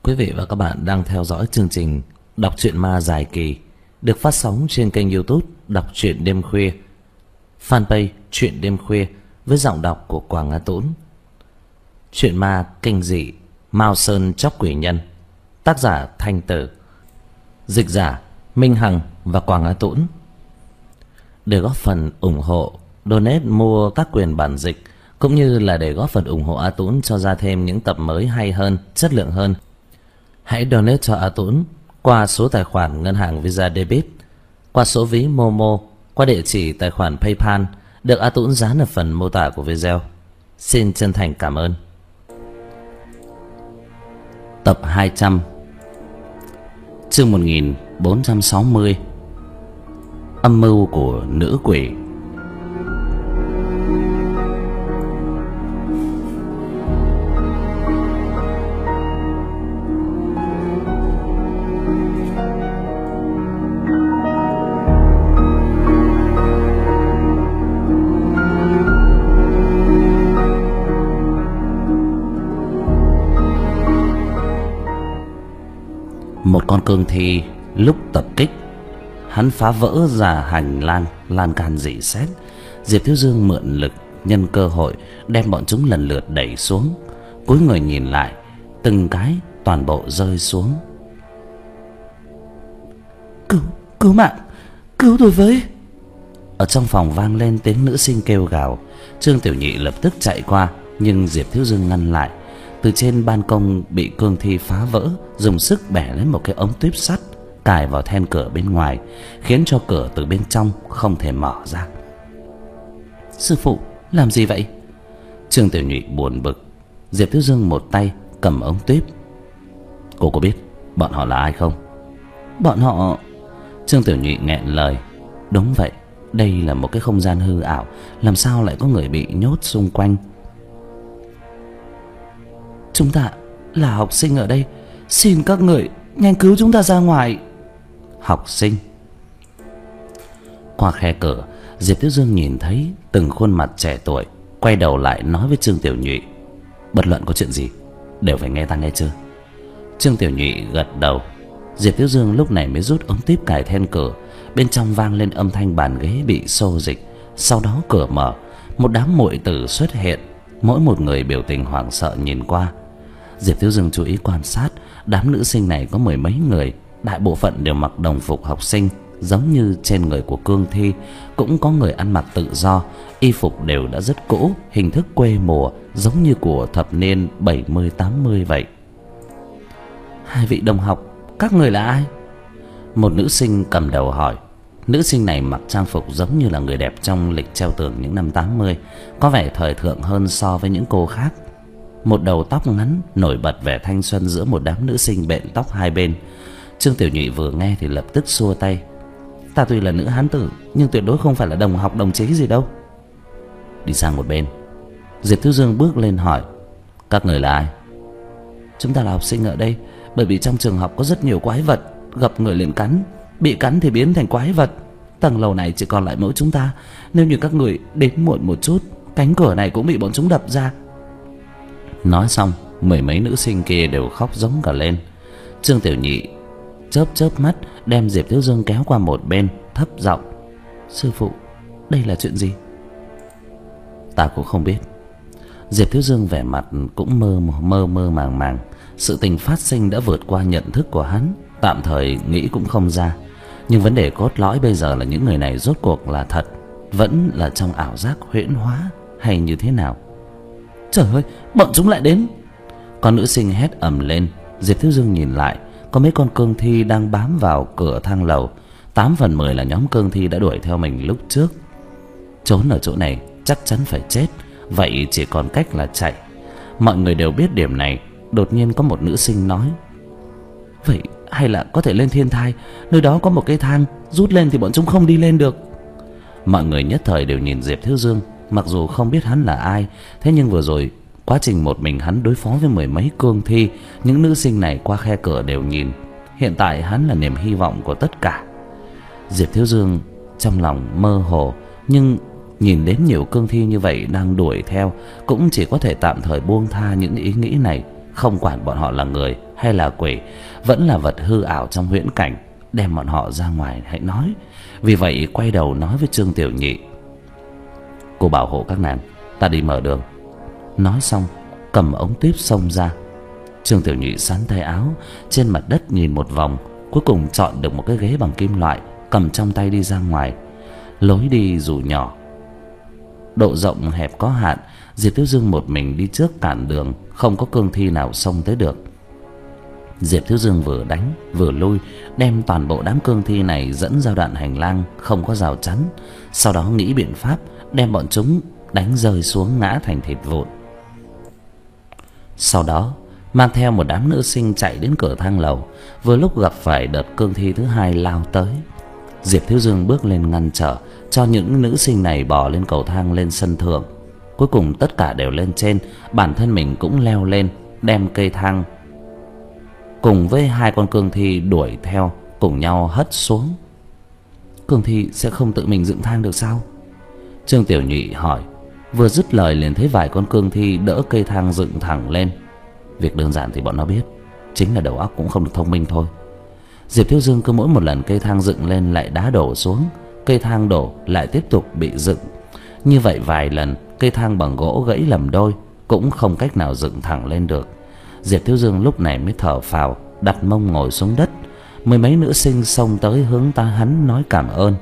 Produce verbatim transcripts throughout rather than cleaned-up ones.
Quý vị và các bạn đang theo dõi chương trình Đọc truyện ma dài kỳ được phát sóng trên kênh YouTube Đọc truyện đêm khuya, fanpage Truyện đêm khuya với giọng đọc của Quảng Á Tũng. Truyện ma kinh dị Mao Sơn Chóc Quỷ Nhân, tác giả Thanh Tử, dịch giả Minh Hằng và Quảng Á Tũng. Để góp phần ủng hộ, donate mua các quyền bản dịch cũng như là để góp phần ủng hộ A Tũng cho ra thêm những tập mới hay hơn, chất lượng hơn, hãy donate cho A Tũng qua số tài khoản ngân hàng Visa Debit, qua số ví Momo, qua địa chỉ tài khoản PayPal được A Tũng dán ở phần mô tả của video. Xin chân thành cảm ơn. Tập hai trăm, chương một nghìn bốn trăm sáu mươi, âm mưu của nữ quỷ. Một con cương thi lúc tập kích, hắn phá vỡ ra hành lang lan can rỉ sét. Diệp Thiếu Dương mượn lực nhân cơ hội đem bọn chúng lần lượt đẩy xuống. Cúi người nhìn lại, từng cái toàn bộ rơi xuống. Cứu, cứu mạng, cứu tôi với! Ở trong phòng vang lên tiếng nữ sinh kêu gào. Trương Tiểu Nhị lập tức chạy qua, nhưng Diệp Thiếu Dương ngăn lại. Từ trên ban công bị cương thi phá vỡ, dùng sức bẻ lấy một cái ống tuyếp sắt cài vào then cửa bên ngoài, khiến cho cửa từ bên trong không thể mở ra. Sư phụ, làm gì vậy? Trương Tiểu Nhị buồn bực. Diệp Thiếu Dương một tay cầm ống tuyếp. Cô có biết bọn họ là ai không? Bọn họ... Trương Tiểu Nhị nghẹn lời. Đúng vậy, đây là một cái không gian hư ảo, làm sao lại có người bị nhốt xung quanh? Chúng ta là học sinh ở đây, xin các người nhanh cứu chúng ta ra ngoài. Học sinh? Qua khe cửa, Diệp Thiếu Dương nhìn thấy từng khuôn mặt trẻ tuổi, quay đầu lại nói với Trương Tiểu Nhị: bất luận có chuyện gì đều phải nghe ta, nghe chưa? Trương Tiểu Nhị gật đầu. Diệp Thiếu Dương lúc này mới rút ống tiếp cài then cửa. Bên trong vang lên âm thanh bàn ghế bị xô dịch. Sau đó cửa mở, một đám muội tử xuất hiện, mỗi một người biểu tình hoảng sợ nhìn qua. Diệp Thiếu Dương chú ý quan sát, đám nữ sinh này có mười mấy người, đại bộ phận đều mặc đồng phục học sinh, giống như trên người của cương thi. Cũng có người ăn mặc tự do, y phục đều đã rất cũ, hình thức quê mùa, giống như của thập niên bảy mươi tám mươi vậy. Hai vị đồng học, các người là ai? Một nữ sinh cầm đầu hỏi. Nữ sinh này mặc trang phục giống như là người đẹp trong lịch treo tường những năm tám mươi, có vẻ thời thượng hơn so với những cô khác. Một đầu tóc ngắn nổi bật vẻ thanh xuân giữa một đám nữ sinh bện tóc hai bên. Trương Tiểu Nhị vừa nghe thì lập tức xua tay. Ta tuy là nữ hán tử, nhưng tuyệt đối không phải là đồng học đồng chí gì đâu. Đi sang một bên, Diệp Thiếu Dương bước lên hỏi: các người là ai? Chúng ta là học sinh ở đây, bởi vì trong trường học có rất nhiều quái vật, gặp người liền cắn, bị cắn thì biến thành quái vật. Tầng lầu này chỉ còn lại mỗi chúng ta, nếu như các người đến muộn một chút, cánh cửa này cũng bị bọn chúng đập ra. Nói xong, mười mấy nữ sinh kia đều khóc giống cả lên. Trương Tiểu Nhị chớp chớp mắt đem Diệp Thiếu Dương kéo qua một bên, thấp giọng: sư phụ, đây là chuyện gì? Ta cũng không biết. Diệp Thiếu Dương vẻ mặt cũng mơ mơ mơ màng màng. Sự tình phát sinh đã vượt qua nhận thức của hắn, tạm thời nghĩ cũng không ra. Nhưng vấn đề cốt lõi bây giờ là những người này rốt cuộc là thật, vẫn là trong ảo giác huyễn hóa, hay như thế nào? Trời ơi, bọn chúng lại đến! Con nữ sinh hét ầm lên. Diệp Thiếu Dương nhìn lại, có mấy con cương thi đang bám vào cửa thang lầu. Tám phần mười là nhóm cương thi đã đuổi theo mình lúc trước. Trốn ở chỗ này chắc chắn phải chết, vậy chỉ còn cách là chạy. Mọi người đều biết điểm này. Đột nhiên có một nữ sinh nói: vậy hay là có thể lên thiên thai, nơi đó có một cái thang, rút lên thì bọn chúng không đi lên được. Mọi người nhất thời đều nhìn Diệp Thiếu Dương. Mặc dù không biết hắn là ai, thế nhưng vừa rồi quá trình một mình hắn đối phó với mười mấy cương thi, những nữ sinh này qua khe cửa đều nhìn. Hiện tại hắn là niềm hy vọng của tất cả. Diệp Thiếu Dương trong lòng mơ hồ, nhưng nhìn đến nhiều cương thi như vậy đang đuổi theo, cũng chỉ có thể tạm thời buông tha những ý nghĩ này. không quản bọn họ là người hay là quỷ, vẫn là vật hư ảo trong huyễn cảnh, đem bọn họ ra ngoài hãy nói. Vì vậy quay đầu nói với Trương Tiểu Nhị: cô bảo hộ các nàng, ta đi mở đường. Nói xong cầm ống tuyếp xông ra. Trương Tiểu Nhị sắn tay áo trên mặt đất nhìn một vòng, cuối cùng chọn được một cái ghế bằng kim loại, cầm trong tay đi ra ngoài. Lối đi dù nhỏ, độ rộng hẹp có hạn, Diệp Thiếu Dương một mình đi trước cản đường, không có cương thi nào xông tới được. Diệp Thiếu Dương vừa đánh vừa lui, đem toàn bộ đám cương thi này dẫn ra đoạn hành lang không có rào chắn, sau đó nghĩ biện pháp đem bọn chúng đánh rơi xuống ngã thành thịt vụn. Sau đó mang theo một đám nữ sinh chạy đến cửa thang lầu, vừa lúc gặp phải đợt cương thi thứ hai lao tới. Diệp Thiếu Dương bước lên ngăn trở, cho những nữ sinh này bò lên cầu thang lên sân thượng. Cuối cùng tất cả đều lên trên, bản thân mình cũng leo lên, đem cây thang cùng với hai con cương thi đuổi theo cùng nhau hất xuống. Cương thi sẽ không tự mình dựng thang được sao? Trương Tiểu Nhị hỏi. Vừa dứt lời liền thấy vài con cương thi đỡ cây thang dựng thẳng lên. Việc đơn giản thì bọn nó biết, chính là đầu óc cũng không được thông minh thôi. Diệp Thiếu Dương cứ mỗi một lần cây thang dựng lên lại đá đổ xuống, cây thang đổ lại tiếp tục bị dựng. Như vậy vài lần, cây thang bằng gỗ gãy lầm đôi, cũng không cách nào dựng thẳng lên được. Diệp Thiếu Dương lúc này mới thở phào, đặt mông ngồi xuống đất. Mười mấy nữ sinh xông tới hướng ta hắn nói cảm ơn.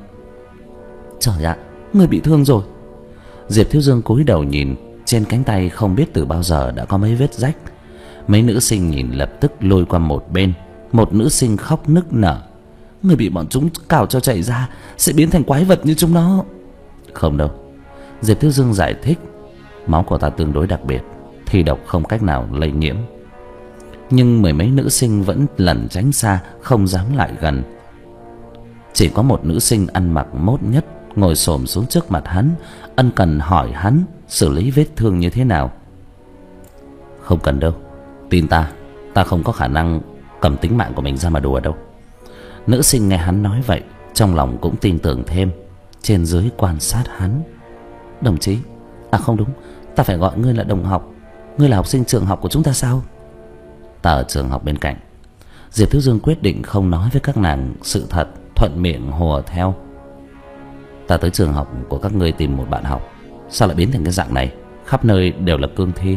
Trời ạ, người bị thương rồi. Diệp Thiếu Dương cúi đầu nhìn, trên cánh tay không biết từ bao giờ đã có mấy vết rách. Mấy nữ sinh nhìn lập tức lôi qua một bên. Một nữ sinh khóc nức nở. Người bị bọn chúng cào cho chảy ra sẽ biến thành quái vật như chúng nó. Không đâu, Diệp Thiếu Dương giải thích. Máu của ta tương đối đặc biệt, thi độc không cách nào lây nhiễm. Nhưng mười mấy nữ sinh vẫn lẩn tránh xa, không dám lại gần. Chỉ có một nữ sinh ăn mặc mốt nhất ngồi xổm xuống trước mặt hắn, ân cần hỏi hắn xử lý vết thương như thế nào. Không cần đâu, tin ta, ta không có khả năng cầm tính mạng của mình ra mà đùa đâu. Nữ sinh nghe hắn nói vậy, trong lòng cũng tin tưởng thêm, trên dưới quan sát hắn. Đồng chí, à không đúng, ta phải gọi ngươi là đồng học. Ngươi là học sinh trường học của chúng ta sao? Ta ở trường học bên cạnh. Diệp Thiếu Dương quyết định không nói với các nàng sự thật, thuận miệng hùa theo. Ta tới trường học của các ngươi tìm một bạn học, sao lại biến thành cái dạng này, khắp nơi đều là cương thi.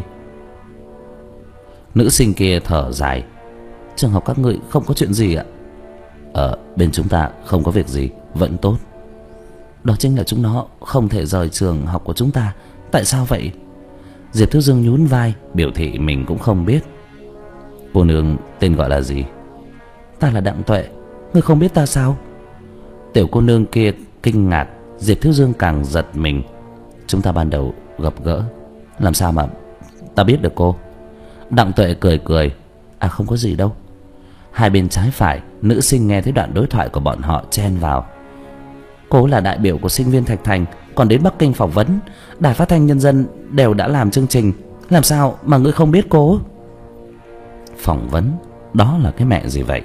Nữ sinh kia thở dài. Trường học các ngươi không có chuyện gì ạ? Ở bên chúng ta không có việc gì, vẫn tốt. Đó chính là chúng nó không thể rời trường học của chúng ta. Tại sao vậy? Diệp Thiếu Dương nhún vai, biểu thị mình cũng không biết. Cô nương tên gọi là gì? Ta là Đặng Tuệ. Ngươi không biết ta sao? Tiểu cô nương kia kinh ngạc. Diệp Thiếu Dương càng giật mình. Chúng ta ban đầu gặp gỡ, làm sao mà ta biết được cô? Đặng Tuệ cười cười. À không có gì đâu. Hai bên trái phải, nữ sinh nghe thấy đoạn đối thoại của bọn họ chen vào. Cô là đại biểu của sinh viên Thạch Thành, còn đến Bắc Kinh phỏng vấn. Đài Phát thanh Nhân dân đều đã làm chương trình, làm sao mà ngươi không biết cô? Phỏng vấn? Đó là cái mẹ gì vậy?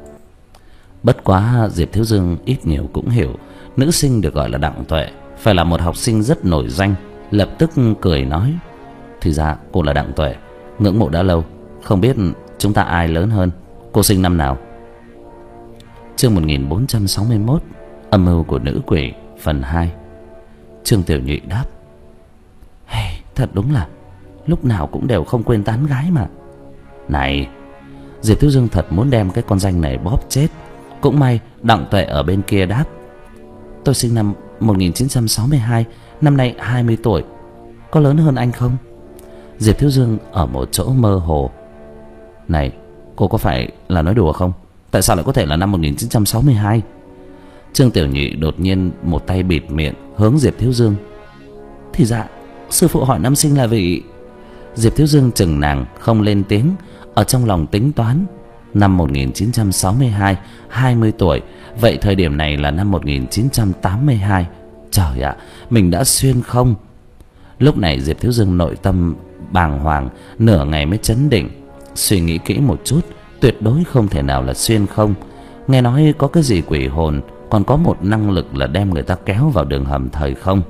Bất quá Diệp Thiếu Dương ít nhiều cũng hiểu, nữ sinh được gọi là Đặng Tuệ phải là một học sinh rất nổi danh, lập tức cười nói. Thì ra cô là Đặng Tuệ, ngưỡng mộ đã lâu. Không biết chúng ta ai lớn hơn, cô sinh năm nào? Chương một nghìn bốn trăm sáu mươi mốt, âm mưu của nữ quỷ, phần hai. Trương Tiểu Nhị đáp. Hey, thật đúng là lúc nào cũng đều không quên tán gái mà. Này, Diệp Thiếu Dương thật muốn đem cái con danh này bóp chết. Cũng may Đặng Tuệ ở bên kia đáp. Tôi sinh năm một nghìn chín trăm sáu mươi hai, năm nay hai mươi tuổi. Có lớn hơn anh không? Diệp Thiếu Dương ở một chỗ mơ hồ. Này, cô có phải là nói đùa không? Tại sao lại có thể là năm một nghìn chín trăm sáu mươi hai? Trương Tiểu Nhị đột nhiên một tay bịt miệng, hướng Diệp Thiếu Dương. Thì dạ, sư phụ hỏi năm sinh là vì... Diệp Thiếu Dương chừng nàng không lên tiếng, ở trong lòng tính toán. Năm một nghìn chín trăm sáu mươi hai, hai mươi tuổi. Vậy thời điểm này là năm một nghìn chín trăm tám mươi hai. Trời ạ, mình đã xuyên không? Lúc này Diệp Thiếu Dương nội tâm bàng hoàng, nửa ngày mới chấn định. Suy nghĩ kỹ một chút, tuyệt đối không thể nào là xuyên không. Nghe nói có cái gì quỷ hồn, còn có một năng lực là đem người ta kéo vào đường hầm thời không.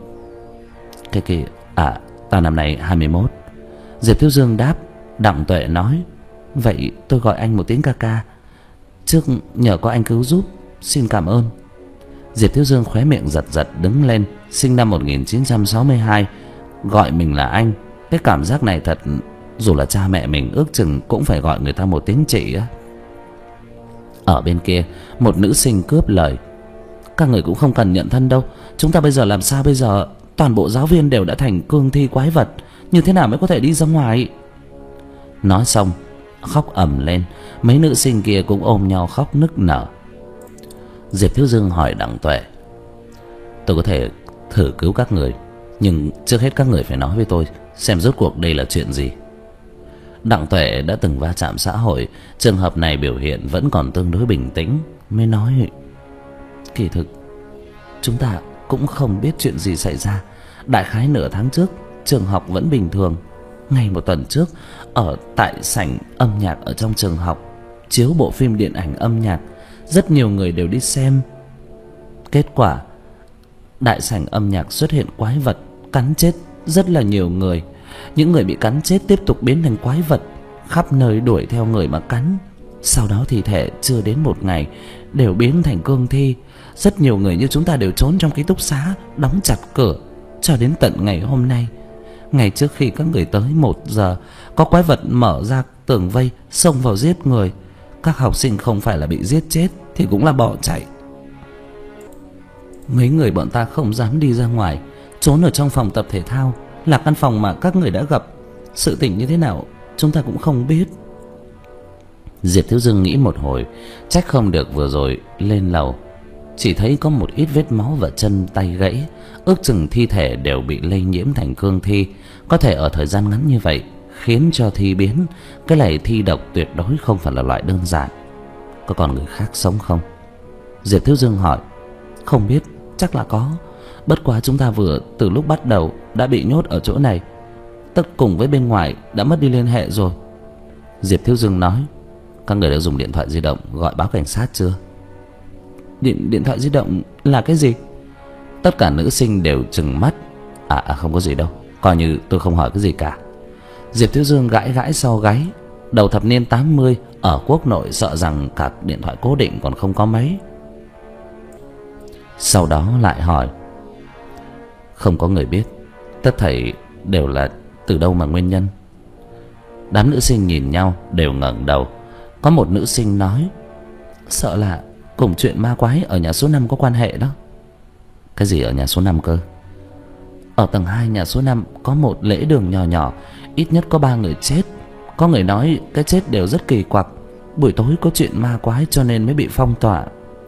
Cái kia, à, ta năm nay hai mươi mốt. Diệp Thiếu Dương đáp. Đặng Tuệ nói. Vậy tôi gọi anh một tiếng ca ca. Trước nhờ có anh cứu giúp, xin cảm ơn. Diệp Thiếu Dương khóe miệng giật giật đứng lên. Sinh năm một nghìn chín trăm sáu mươi hai, gọi mình là anh. Cái cảm giác này thật, dù là cha mẹ mình ước chừng cũng phải gọi người ta một tiếng chị á. Ở bên kia, một nữ sinh cướp lời. Các người cũng không cần nhận thân đâu. Chúng ta bây giờ làm sao bây giờ? Toàn bộ giáo viên đều đã thành cương thi quái vật, như thế nào mới có thể đi ra ngoài? Nói xong khóc ầm lên. Mấy nữ sinh kia cũng ôm nhau khóc nức nở. Diệp Thiếu Dương hỏi Đặng Tuệ: tôi có thể thử cứu các người, nhưng trước hết các người phải nói với tôi xem rốt cuộc đây là chuyện gì. Đặng Tuệ đã từng va chạm xã hội, trường hợp này biểu hiện vẫn còn tương đối bình tĩnh, mới nói: kỳ thực chúng ta cũng không biết chuyện gì xảy ra. Đại khái nửa tháng trước trường học vẫn bình thường. Ngay một tuần trước, ở tại sảnh âm nhạc ở trong trường học chiếu bộ phim điện ảnh âm nhạc, rất nhiều người đều đi xem. Kết quả đại sảnh âm nhạc xuất hiện quái vật cắn chết rất là nhiều người. Những người bị cắn chết tiếp tục biến thành quái vật, khắp nơi đuổi theo người mà cắn. Sau đó thi thể chưa đến một ngày đều biến thành cương thi. Rất nhiều người như chúng ta đều trốn trong ký túc xá, đóng chặt cửa cho đến tận ngày hôm nay. Ngày trước khi các người tới một giờ, có quái vật mở ra tường vây xông vào giết người. Các học sinh không phải là bị giết chết thì cũng là bỏ chạy. Mấy người bọn ta không dám đi ra ngoài, trốn ở trong phòng tập thể thao, là căn phòng mà các người đã gặp. Sự tình như thế nào chúng ta cũng không biết. Diệp Thiếu Dương nghĩ một hồi, trách không được vừa rồi lên lầu chỉ thấy có một ít vết máu và chân tay gãy, ước chừng thi thể đều bị lây nhiễm thành cương thi. Có thể ở thời gian ngắn như vậy khiến cho thi biến. Cái này thi độc tuyệt đối không phải là loại đơn giản. Có còn người khác sống không? Diệp Thiếu Dương hỏi. Không biết, chắc là có. Bất quá chúng ta vừa từ lúc bắt đầu đã bị nhốt ở chỗ này, tất cùng với bên ngoài đã mất đi liên hệ rồi. Diệp Thiếu Dương nói. Các người đã dùng điện thoại di động gọi báo cảnh sát chưa? Điện, điện thoại di động là cái gì? Tất cả nữ sinh đều trừng mắt. À, à không có gì đâu, coi như tôi không hỏi cái gì cả. Diệp Thiếu Dương gãi gãi sau gáy. Đầu thập niên tám mươi, ở quốc nội sợ rằng cả điện thoại cố định còn không có mấy. Sau đó lại hỏi. Không có người biết, tất thảy đều là từ đâu mà nguyên nhân? Đám nữ sinh nhìn nhau đều ngẩng đầu. Có một nữ sinh nói. Sợ là cùng chuyện ma quái ở nhà số năm có quan hệ đó. Cái gì ở nhà số năm cơ? Ở tầng hai nhà số năm có một lễ đường nhỏ nhỏ, ít nhất có ba người chết. Có người nói cái chết đều rất kỳ quặc, buổi tối có chuyện ma quái cho nên mới bị phong tỏa.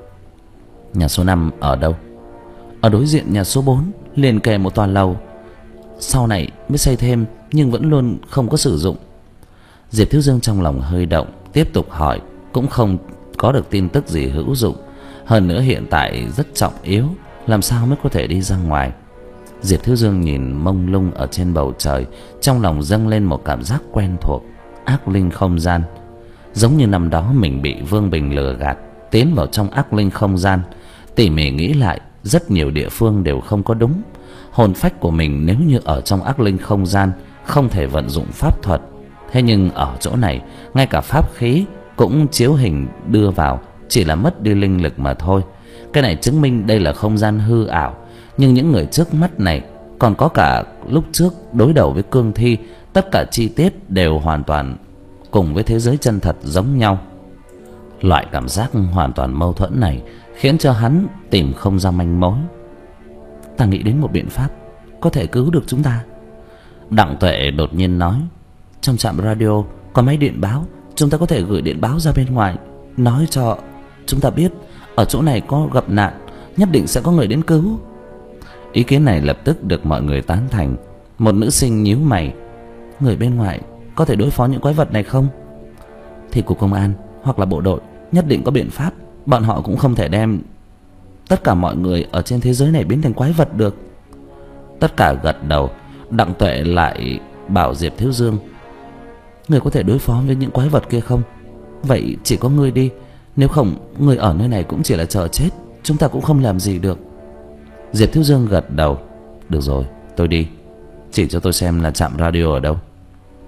Nhà số năm ở đâu? Ở đối diện nhà số bốn, liền kề một tòa lầu. Sau này mới xây thêm nhưng vẫn luôn không có sử dụng. Diệp Thiếu Dương trong lòng hơi động, tiếp tục hỏi, cũng không có được tin tức gì hữu dụng. Hơn nữa hiện tại rất trọng yếu, làm sao mới có thể đi ra ngoài? Diệp Thiếu Dương nhìn mông lung ở trên bầu trời, trong lòng dâng lên một cảm giác quen thuộc. Ác linh không gian. Giống như năm đó mình bị Vương Bình lừa gạt, tiến vào trong ác linh không gian. Tỉ mỉ nghĩ lại, rất nhiều địa phương đều không có đúng. Hồn phách của mình nếu như ở trong ác linh không gian không thể vận dụng pháp thuật, thế nhưng ở chỗ này ngay cả pháp khí cũng chiếu hình đưa vào, chỉ là mất đi linh lực mà thôi. Cái này chứng minh đây là không gian hư ảo. Nhưng những người trước mắt này, còn có cả lúc trước đối đầu với cương thi, tất cả chi tiết đều hoàn toàn cùng với thế giới chân thật giống nhau. Loại cảm giác hoàn toàn mâu thuẫn này khiến cho hắn tìm không ra manh mối. Ta nghĩ đến một biện pháp có thể cứu được chúng ta. Đặng Tuệ đột nhiên nói. Trong trạm radio có máy điện báo, chúng ta có thể gửi điện báo ra bên ngoài, nói cho chúng ta biết ở chỗ này có gặp nạn, nhất định sẽ có người đến cứu. Ý kiến này lập tức được mọi người tán thành. Một nữ sinh nhíu mày. Người bên ngoài có thể đối phó những quái vật này không? Thì cục công an hoặc là bộ đội nhất định có biện pháp. Bọn họ cũng không thể đem tất cả mọi người ở trên thế giới này biến thành quái vật được. Tất cả gật đầu. Đặng Tuệ lại bảo Diệp Thiếu Dương. Người có thể đối phó với những quái vật kia không? Vậy chỉ có ngươi đi, nếu không người ở nơi này cũng chỉ là chờ chết, chúng ta cũng không làm gì được. Diệp Thiếu Dương gật đầu. Được rồi, tôi đi. Chỉ cho tôi xem là trạm radio ở đâu.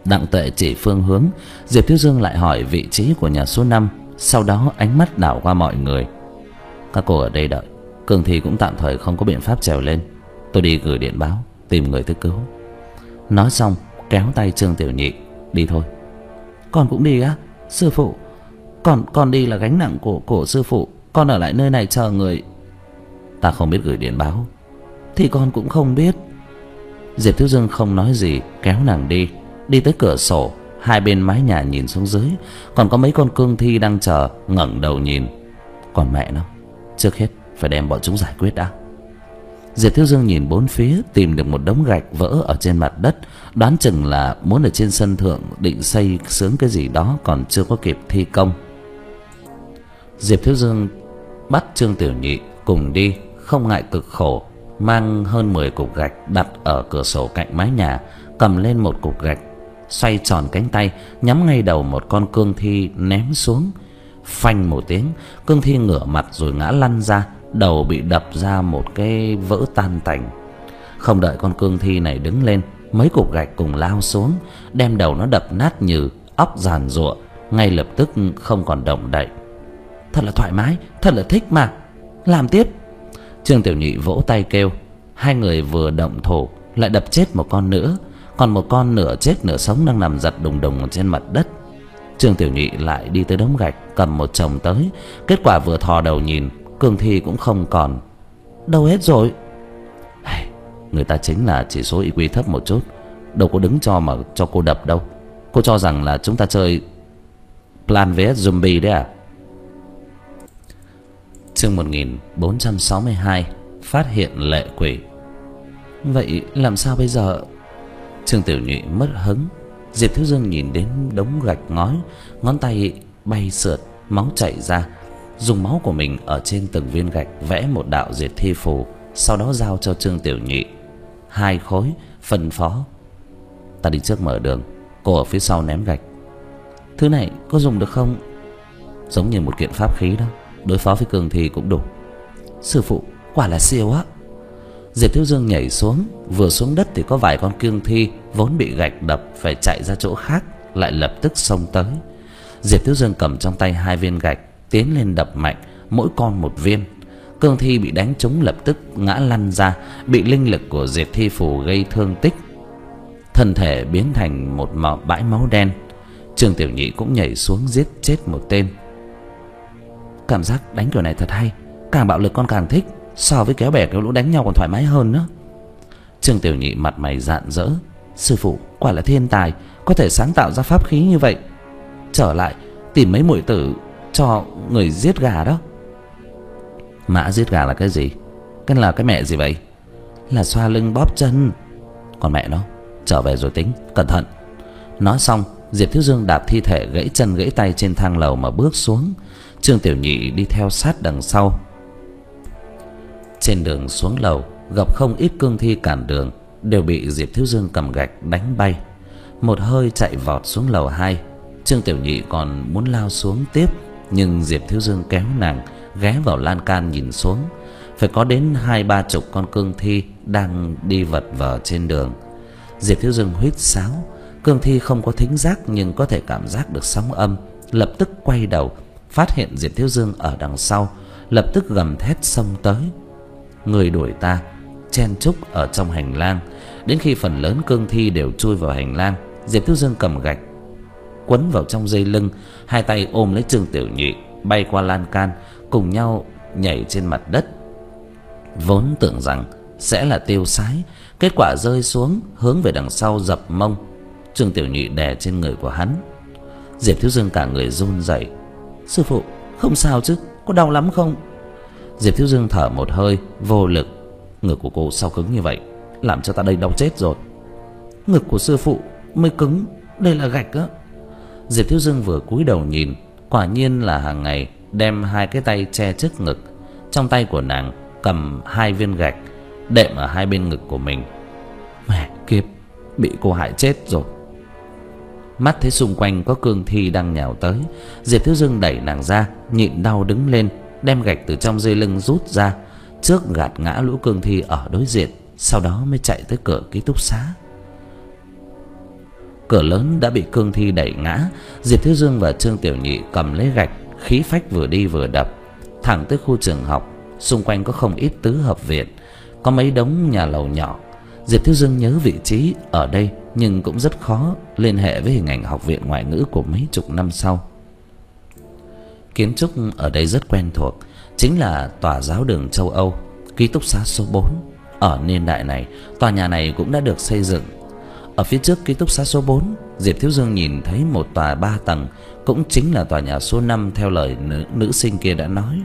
Đặng Tuệ chỉ phương hướng, Diệp Thiếu Dương lại hỏi vị trí của nhà số năm. Sau đó ánh mắt đảo qua mọi người. Các cô ở đây đợi, cương thi cũng tạm thời không có biện pháp trèo lên. Tôi đi gửi điện báo tìm người tới cứu. Nói xong kéo tay Trương Tiểu Nhị. Đi thôi. Con cũng đi á? Sư phụ, Con con đi là gánh nặng của của sư phụ. Con ở lại nơi này chờ người. Ta không biết gửi điện báo. Thì con cũng không biết. Diệp Thiếu Dương không nói gì, kéo nàng đi. Đi tới cửa sổ, hai bên mái nhà nhìn xuống dưới, còn có mấy con cương thi đang chờ, ngẩng đầu nhìn. Còn mẹ nó, trước hết phải đem bọn chúng giải quyết đã. Diệp Thiếu Dương nhìn bốn phía, tìm được một đống gạch vỡ ở trên mặt đất. Đoán chừng là muốn ở trên sân thượng định xây xướng cái gì đó, còn chưa có kịp thi công. Diệp Thiếu Dương bắt Trương Tiểu Nhị cùng đi, không ngại cực khổ, mang hơn mười cục gạch đặt ở cửa sổ cạnh mái nhà, cầm lên một cục gạch, xoay tròn cánh tay, nhắm ngay đầu một con cương thi ném xuống. Phanh một tiếng, cương thi ngửa mặt rồi ngã lăn ra, đầu bị đập ra một cái vỡ tan tành. Không đợi con cương thi này đứng lên, mấy cục gạch cùng lao xuống, đem đầu nó đập nát như óc giàn giụa, ngay lập tức không còn động đậy. Thật là thoải mái, thật là thích mà. Làm tiếp. Trương Tiểu Nhị vỗ tay kêu. Hai người vừa động thổ lại đập chết một con nữa, còn một con nửa chết nửa sống đang nằm giật đùng đùng trên mặt đất. Trương Tiểu Nhị lại đi tới đống gạch, cầm một chồng tới. Kết quả vừa thò đầu nhìn, cương thi cũng không còn. Đâu hết rồi? Người ta chính là chỉ số i kiu thấp một chút, đâu có đứng cho mà cho cô đập đâu. Cô cho rằng là chúng ta chơi Plan vs Zombie đấy à? Chương một nghìn bốn trăm sáu mươi hai. Phát hiện lệ quỷ. Vậy làm sao bây giờ? Trương Tiểu Nhị mất hứng. Diệp Thiếu Dương nhìn đến đống gạch ngói, ngón tay bay sượt, máu chảy ra, dùng máu của mình ở trên từng viên gạch vẽ một đạo diệt thi phù, sau đó giao cho Trương Tiểu Nhị hai khối, phân phó: ta đi trước mở đường, cô ở phía sau ném gạch. Thứ này có dùng được không? Giống như một kiện pháp khí đó, đối phó với cương thi cũng đủ. Sư phụ quả là siêu á. Diệp Thiếu Dương nhảy xuống, vừa xuống đất thì có vài con cương thi vốn bị gạch đập phải chạy ra chỗ khác, lại lập tức xông tới. Diệp Thiếu Dương cầm trong tay hai viên gạch, tiến lên đập mạnh, mỗi con một viên. Cương thi bị đánh trúng lập tức ngã lăn ra, bị linh lực của diệt thi phù gây thương tích, thân thể biến thành một bãi máu đen. Trương Tiểu Nhị cũng nhảy xuống giết chết một tên. Cảm giác đánh kiểu này thật hay, càng bạo lực con càng thích, so với kéo bè kéo lũ đánh nhau còn thoải mái hơn nữa. Trương Tiểu Nhị mặt mày rạng rỡ. Sư phụ quả là thiên tài, có thể sáng tạo ra pháp khí như vậy. Trở lại tìm mấy muội tử cho người giết gà đó. Mã giết gà là cái gì? Cái là cái mẹ gì vậy? Là xoa lưng bóp chân. Còn mẹ nó, trở về rồi tính, cẩn thận. Nói xong, Diệp Thiếu Dương đạp thi thể gãy chân gãy tay trên thang lầu mà bước xuống. Trương Tiểu Nhị đi theo sát đằng sau. Trên đường xuống lầu gặp không ít cương thi cản đường, đều bị Diệp Thiếu Dương cầm gạch đánh bay. Một hơi chạy vọt xuống lầu hai. Trương Tiểu Nhị còn muốn lao xuống tiếp, nhưng Diệp Thiếu Dương kéo nàng ghé vào lan can nhìn xuống. Phải có đến hai ba chục con cương thi đang đi vật vờ trên đường. Diệp Thiếu Dương huýt sáo. Cương thi không có thính giác nhưng có thể cảm giác được sóng âm, lập tức quay đầu, phát hiện Diệp Thiếu Dương ở đằng sau, lập tức gầm thét xông tới. Người đuổi ta, chen chúc ở trong hành lang, đến khi phần lớn cương thi đều chui vào hành lang, Diệp Thiếu Dương cầm gạch quấn vào trong dây lưng, hai tay ôm lấy Trương Tiểu Nhị, bay qua lan can, cùng nhau nhảy trên mặt đất. Vốn tưởng rằng sẽ là tiêu sái, kết quả rơi xuống hướng về đằng sau dập mông. Trương Tiểu Nhị đè trên người của hắn. Diệp Thiếu Dương cả người run rẩy. Sư phụ, không sao chứ? Có đau lắm không? Diệp Thiếu Dương thở một hơi vô lực. Ngực của cô sao cứng như vậy, làm cho ta đây đau chết rồi. Ngực của sư phụ mới cứng, đây là gạch á. Diệp Thiếu Dương vừa cúi đầu nhìn, quả nhiên là hàng ngày đem hai cái tay che trước ngực. Trong tay của nàng cầm hai viên gạch, đệm ở hai bên ngực của mình. Mẹ kiếp, bị cô hại chết rồi. Mắt thấy xung quanh có cương thi đang nhào tới, Diệp Thiếu Dương đẩy nàng ra, nhịn đau đứng lên, đem gạch từ trong dây lưng rút ra, trước gạt ngã lũ cương thi ở đối diện, sau đó mới chạy tới cửa ký túc xá. Cửa lớn đã bị cương thi đẩy ngã. Diệp Thiếu Dương và Trương Tiểu Nhị cầm lấy gạch, khí phách vừa đi vừa đập thẳng tới khu trường học. Xung quanh có không ít tứ hợp viện, có mấy đống nhà lầu nhỏ. Diệp Thiếu Dương nhớ vị trí ở đây, nhưng cũng rất khó liên hệ với hình ảnh học viện ngoại ngữ của mấy chục năm sau. Kiến trúc ở đây rất quen thuộc, chính là tòa giáo đường châu Âu, ký túc xá số bốn. Ở niên đại này, tòa nhà này cũng đã được xây dựng. Ở phía trước ký túc xá số bốn, Diệp Thiếu Dương nhìn thấy một tòa ba tầng, cũng chính là tòa nhà số năm theo lời nữ, nữ sinh kia đã nói.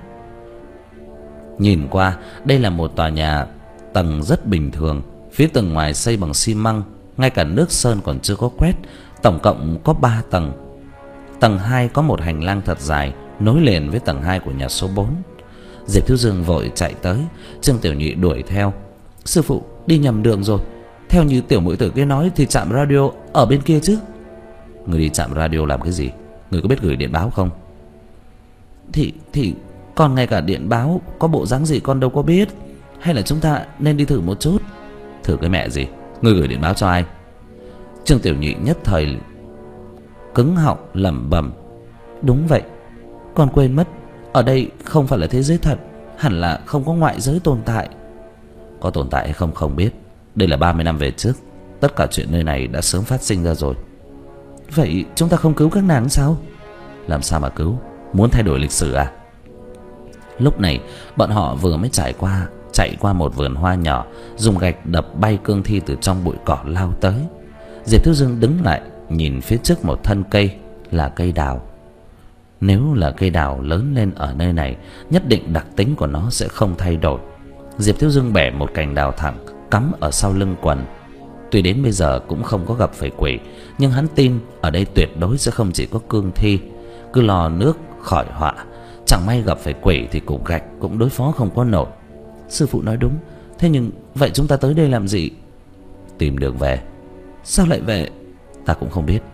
Nhìn qua, đây là một tòa nhà tầng rất bình thường. Phía tầng ngoài xây bằng xi măng, ngay cả nước sơn còn chưa có quét. Tổng cộng có ba tầng. Tầng hai có một hành lang thật dài nối liền với tầng hai của nhà số bốn. Diệp Thiếu Dương vội chạy tới. Trương Tiểu Nhị đuổi theo. Sư phụ, đi nhầm đường rồi. Theo như tiểu muội tử kia nói thì trạm radio ở bên kia chứ. Người đi trạm radio làm cái gì? Người có biết gửi điện báo không? Thì thì còn ngay cả điện báo có bộ dáng gì con đâu có biết. Hay là chúng ta nên đi thử một chút? Thử cái mẹ gì? Người gửi điện báo cho ai? Trương Tiểu Nhị nhất thời cứng họng lẩm bẩm. Đúng vậy, con quên mất, ở đây không phải là thế giới thật, hẳn là không có ngoại giới tồn tại. Có tồn tại hay không không biết. Đây là ba mươi năm về trước, tất cả chuyện nơi này đã sớm phát sinh ra rồi. Vậy chúng ta không cứu các nàng sao? Làm sao mà cứu? Muốn thay đổi lịch sử à? Lúc này bọn họ vừa mới trải qua chạy qua một vườn hoa nhỏ, dùng gạch đập bay cương thi từ trong bụi cỏ lao tới. Diệp Thiếu Dương đứng lại, nhìn phía trước một thân cây, là cây đào. Nếu là cây đào lớn lên ở nơi này, nhất định đặc tính của nó sẽ không thay đổi. Diệp Thiếu Dương bẻ một cành đào thẳng, cắm ở sau lưng quần. Tuy đến bây giờ cũng không có gặp phải quỷ, nhưng hắn tin ở đây tuyệt đối sẽ không chỉ có cương thi. Cứ lo nước khỏi họa, chẳng may gặp phải quỷ thì cục gạch cũng đối phó không có nổi. Sư phụ nói đúng. Thế nhưng vậy chúng ta tới đây làm gì? Tìm đường về. Sao lại về? Ta cũng không biết.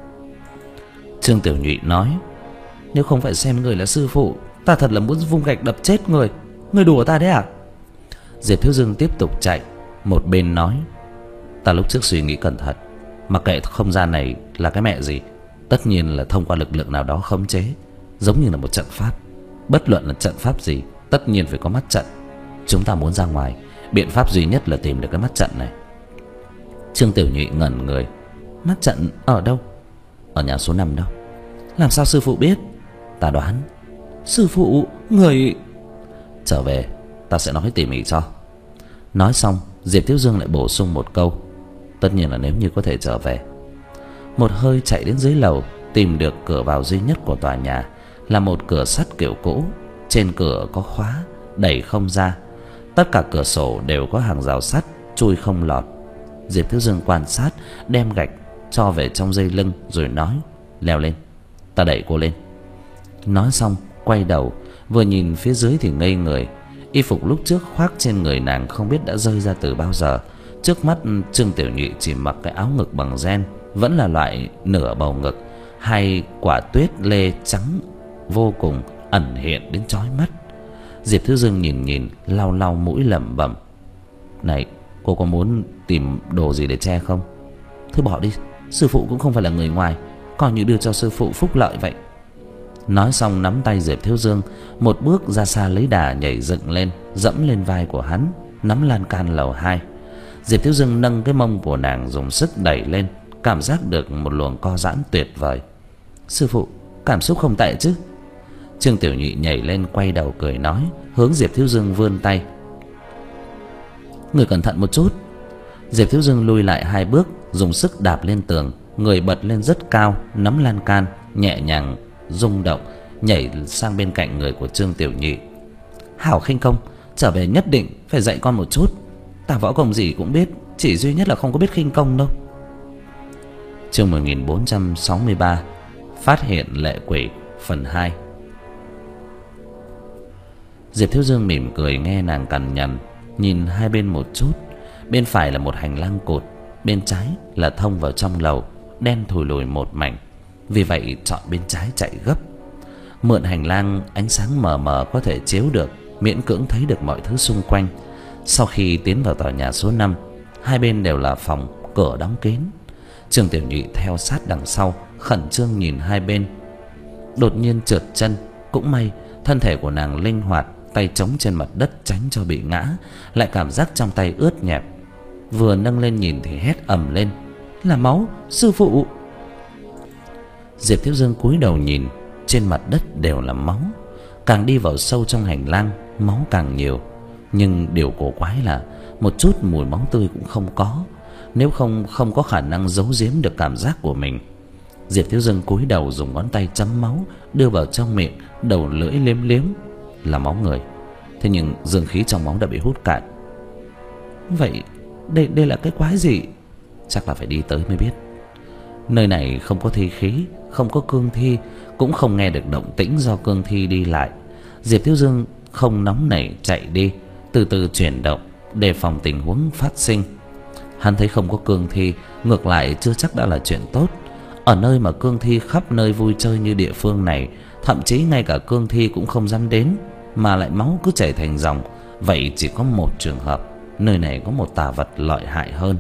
Trương Tiểu Nhụy nói. Nếu không phải xem người là sư phụ, ta thật là muốn vung gạch đập chết người. Người đùa ta đấy à? Diệp Thiếu Dương tiếp tục chạy, một bên nói. Ta lúc trước suy nghĩ cẩn thận, mặc kệ không gian này là cái mẹ gì, tất nhiên là thông qua lực lượng nào đó khống chế, giống như là một trận pháp. Bất luận là trận pháp gì, tất nhiên phải có mắt trận. Chúng ta muốn ra ngoài, biện pháp duy nhất là tìm được cái mắt trận này. Trương Tiểu Nhụy ngẩn người. Mắt trận ở đâu? Ở nhà số năm đâu. Làm sao sư phụ biết? Ta đoán. Sư phụ, người... Trở về, ta sẽ nói tỉ mỉ cho. Nói xong, Diệp Thiếu Dương lại bổ sung một câu. Tất nhiên là nếu như có thể trở về. Một hơi chạy đến dưới lầu, tìm được cửa vào duy nhất của tòa nhà, là một cửa sắt kiểu cũ. Trên cửa có khóa, đẩy không ra. Tất cả cửa sổ đều có hàng rào sắt, chui không lọt. Diệp Thiếu Dương quan sát, đem gạch cho về trong dây lưng rồi nói. Leo lên, ta đẩy cô lên. Nói xong quay đầu, vừa nhìn phía dưới thì ngây người. Y phục lúc trước khoác trên người nàng không biết đã rơi ra từ bao giờ. Trước mắt Trương Tiểu Nhụy chỉ mặc cái áo ngực bằng ren, vẫn là loại nửa bầu ngực. Hai quả tuyết lê trắng vô cùng ẩn hiện đến chói mắt. Diệp Thiếu Dương nhìn nhìn, lau lau mũi lẩm bẩm. Này, cô có muốn tìm đồ gì để che không? Thôi bỏ đi, sư phụ cũng không phải là người ngoài, coi như đưa cho sư phụ phúc lợi vậy. Nói xong nắm tay Diệp Thiếu Dương, một bước ra xa lấy đà nhảy dựng lên, dẫm lên vai của hắn, nắm lan can lầu hai. Diệp Thiếu Dương nâng cái mông của nàng dùng sức đẩy lên, cảm giác được một luồng co giãn tuyệt vời. Sư phụ, cảm xúc không tệ chứ? Trương Tiểu Nhụy nhảy lên quay đầu cười nói, hướng Diệp Thiếu Dương vươn tay. Người cẩn thận một chút. Diệp Thiếu Dương lùi lại hai bước, dùng sức đạp lên tường, người bật lên rất cao, nắm lan can, nhẹ nhàng rung động, nhảy sang bên cạnh người của Trương Tiểu Nhụy. Hảo khinh công, trở về nhất định phải dạy con một chút. Ta võ công gì cũng biết, chỉ duy nhất là không có biết khinh công đâu. Chương một nghìn bốn trăm sáu mươi ba, Phát hiện lệ quỷ, phần hai. Diệp Thiếu Dương mỉm cười nghe nàng cằn nhằn, nhìn hai bên một chút. Bên phải là một hành lang cụt, bên trái là thông vào trong lầu, đen thùi lùi một mảnh. Vì vậy chọn bên trái chạy gấp. Mượn hành lang ánh sáng mờ mờ có thể chiếu được, miễn cưỡng thấy được mọi thứ xung quanh. Sau khi tiến vào tòa nhà số năm, hai bên đều là phòng, cửa đóng kín. Trương Tiểu Nhụy theo sát đằng sau, khẩn trương nhìn hai bên. Đột nhiên trượt chân, cũng may thân thể của nàng linh hoạt, tay chống trên mặt đất tránh cho bị ngã, lại cảm giác trong tay ướt nhẹp. Vừa nâng lên nhìn thì hét ầm lên: "Là máu, sư phụ!" Diệp Thiếu Dương cúi đầu nhìn, trên mặt đất đều là máu. Càng đi vào sâu trong hành lang, máu càng nhiều. Nhưng điều cổ quái là một chút mùi máu tươi cũng không có. Nếu không không có khả năng giấu giếm được cảm giác của mình. Diệp Thiếu Dương cúi đầu dùng ngón tay chấm máu, đưa vào trong miệng, đầu lưỡi liếm liếm. Là máu người. Thế nhưng dương khí trong máu đã bị hút cạn. Vậy đây đây là cái quái gì? Chắc là phải đi tới mới biết. Nơi này không có thi khí, không có cương thi, cũng không nghe được động tĩnh do cương thi đi lại. Diệp Thiếu Dương không nóng nảy chạy đi, từ từ chuyển động, đề phòng tình huống phát sinh. Hắn thấy không có cương thi, ngược lại chưa chắc đã là chuyện tốt. Ở nơi mà cương thi khắp nơi vui chơi như địa phương này, thậm chí ngay cả cương thi cũng không dám đến, mà lại máu cứ chảy thành dòng. Vậy chỉ có một trường hợp, nơi này có một tà vật lợi hại hơn.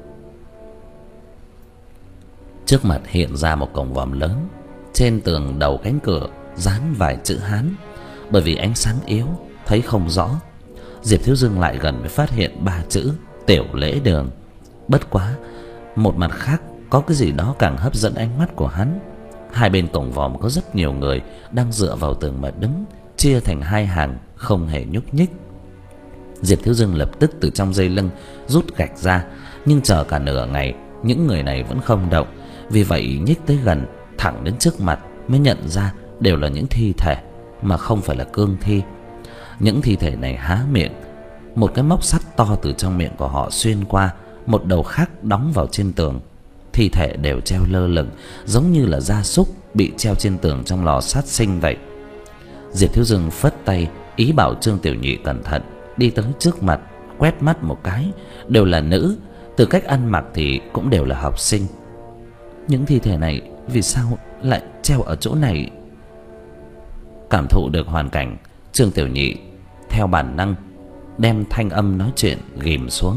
Trước mặt hiện ra một cổng vòm lớn, trên tường đầu cánh cửa dán vài chữ Hán. Bởi vì ánh sáng yếu, thấy không rõ. Diệp Thiếu Dương lại gần mới phát hiện ba chữ Tiểu Lễ Đường. Bất quá, một mặt khác có cái gì đó càng hấp dẫn ánh mắt của hắn. Hai bên cổng vòm có rất nhiều người đang dựa vào tường mà đứng, chia thành hai hàng, không hề nhúc nhích. Diệp Thiếu Dương lập tức từ trong dây lưng rút gạch ra, nhưng chờ cả nửa ngày những người này vẫn không động. Vì vậy nhích tới gần, thẳng đến trước mặt mới nhận ra đều là những thi thể, mà không phải là cương thi. Những thi thể này há miệng, một cái móc sắt to từ trong miệng của họ xuyên qua, một đầu khác đóng vào trên tường. Thi thể đều treo lơ lửng, giống như là gia súc bị treo trên tường trong lò sát sinh vậy. Diệp Thiếu Dương phất tay ý bảo Trương Tiểu Nhụy cẩn thận, đi tới trước mặt, quét mắt một cái, đều là nữ, từ cách ăn mặc thì cũng đều là học sinh. Những thi thể này vì sao lại treo ở chỗ này? Cảm thụ được hoàn cảnh, Trương Tiểu Nhị theo bản năng đem thanh âm nói chuyện ghim xuống.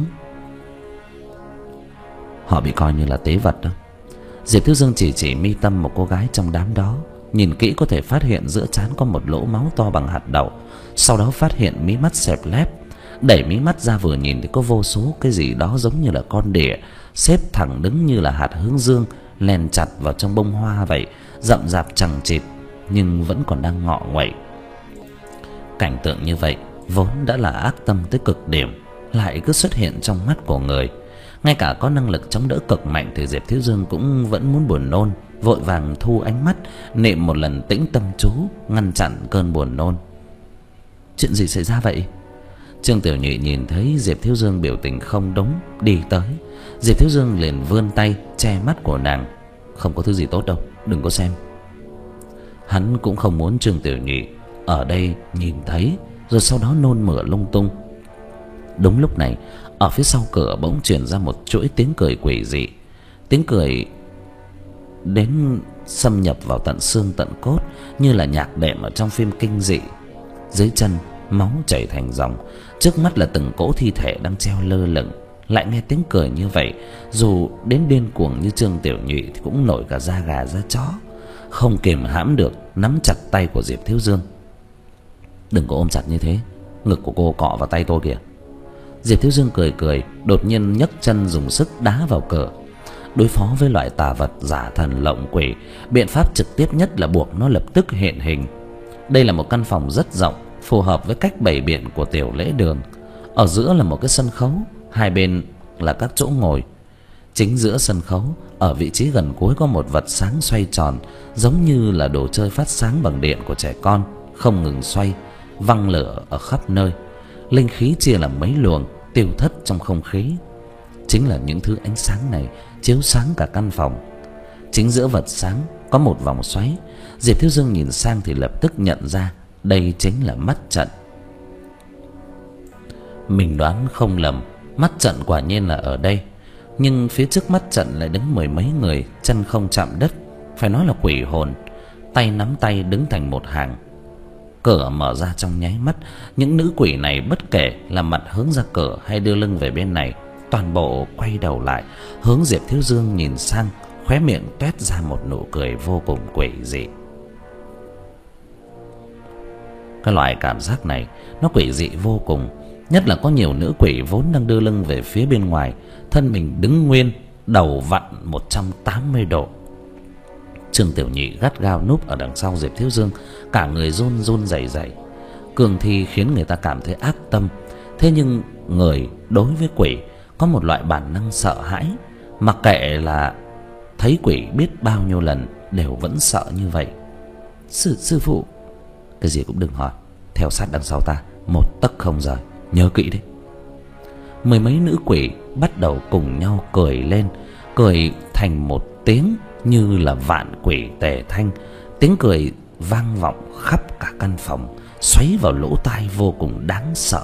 Họ bị coi như là tế vật đó. Diệp Thiếu Dương chỉ chỉ mi tâm một cô gái trong đám đó, nhìn kỹ có thể phát hiện giữa trán có một lỗ máu to bằng hạt đậu. Sau đó phát hiện mí mắt xẹp lép, đẩy mí mắt ra vừa nhìn thì có vô số cái gì đó giống như là con đỉa xếp thẳng đứng như là hạt hướng dương, len chặt vào trong bông hoa vậy, rậm rạp chằng chịt nhưng vẫn còn đang ngọ nguậy. Cảnh tượng như vậy vốn đã là ác tâm tới cực điểm, lại cứ xuất hiện trong mắt của người. Ngay cả có năng lực chống đỡ cực mạnh thì Diệp Thiếu Dương cũng vẫn muốn buồn nôn, vội vàng thu ánh mắt, niệm một lần tĩnh tâm chú ngăn chặn cơn buồn nôn. Chuyện gì xảy ra vậy? Trương Tiểu Nhụy nhìn thấy Diệp Thiếu Dương biểu tình không đúng, đi tới. Diệp Thiếu Dương liền vươn tay che mắt của nàng. Không có thứ gì tốt đâu, đừng có xem. Hắn cũng không muốn Trương Tiểu Nhụy ở đây nhìn thấy, rồi sau đó nôn mửa lung tung. Đúng lúc này, ở phía sau cửa bỗng truyền ra một chuỗi tiếng cười quỷ dị. Tiếng cười đến xâm nhập vào tận xương tận cốt, như là nhạc đệm ở trong phim kinh dị. Dưới chân máu chảy thành dòng, trước mắt là từng cỗ thi thể đang treo lơ lửng. Lại nghe tiếng cười như vậy, dù đến điên cuồng như Trương Tiểu Nhụy thì cũng nổi cả da gà da chó, không kìm hãm được nắm chặt tay của Diệp Thiếu Dương. Đừng có ôm chặt như thế, ngực của cô cọ vào tay tôi kìa. Diệp Thiếu Dương cười cười, đột nhiên nhấc chân dùng sức đá vào cửa. Đối phó với loại tà vật giả thần lộng quỷ, biện pháp trực tiếp nhất là buộc nó lập tức hiện hình. Đây là một căn phòng rất rộng, phù hợp với cách bày biện của Tiểu Lễ Đường. Ở giữa là một cái sân khấu, hai bên là các chỗ ngồi. Chính giữa sân khấu, ở vị trí gần cuối có một vật sáng xoay tròn, giống như là đồ chơi phát sáng bằng điện của trẻ con, không ngừng xoay, văng lửa ở khắp nơi. Linh khí chia làm mấy luồng, tiêu thất trong không khí. Chính là những thứ ánh sáng này chiếu sáng cả căn phòng. Chính giữa vật sáng có một vòng xoáy. Diệp Thiếu Dương nhìn sang thì lập tức nhận ra đây chính là mắt trận. Mình đoán không lầm, mắt trận quả nhiên là ở đây. Nhưng phía trước mắt trận lại đứng mười mấy người, chân không chạm đất, phải nói là quỷ hồn, tay nắm tay đứng thành một hàng. Cửa mở ra trong nháy mắt, những nữ quỷ này bất kể là mặt hướng ra cửa hay đưa lưng về bên này, toàn bộ quay đầu lại hướng Diệp Thiếu Dương nhìn sang, khóe miệng toét ra một nụ cười vô cùng quỷ dị. Cái loại cảm giác này nó quỷ dị vô cùng, nhất là có nhiều nữ quỷ vốn đang đưa lưng về phía bên ngoài, thân mình đứng nguyên, đầu vặn một trăm tám mươi độ. Trương Tiểu Nhị gắt gao núp ở đằng sau Diệp Thiếu Dương, cả người run run rẩy rẩy. Cương thi khiến người ta cảm thấy ác tâm, thế nhưng người đối với quỷ có một loại bản năng sợ hãi, mặc kệ là thấy quỷ biết bao nhiêu lần đều vẫn sợ như vậy. Sư sư phụ, cái gì cũng đừng hỏi, theo sát đằng sau ta, một tấc không rời, nhớ kỹ đấy. Mười mấy nữ quỷ bắt đầu cùng nhau cười lên, cười thành một tiếng như là vạn quỷ tề thanh. Tiếng cười vang vọng khắp cả căn phòng, xoáy vào lỗ tai vô cùng đáng sợ.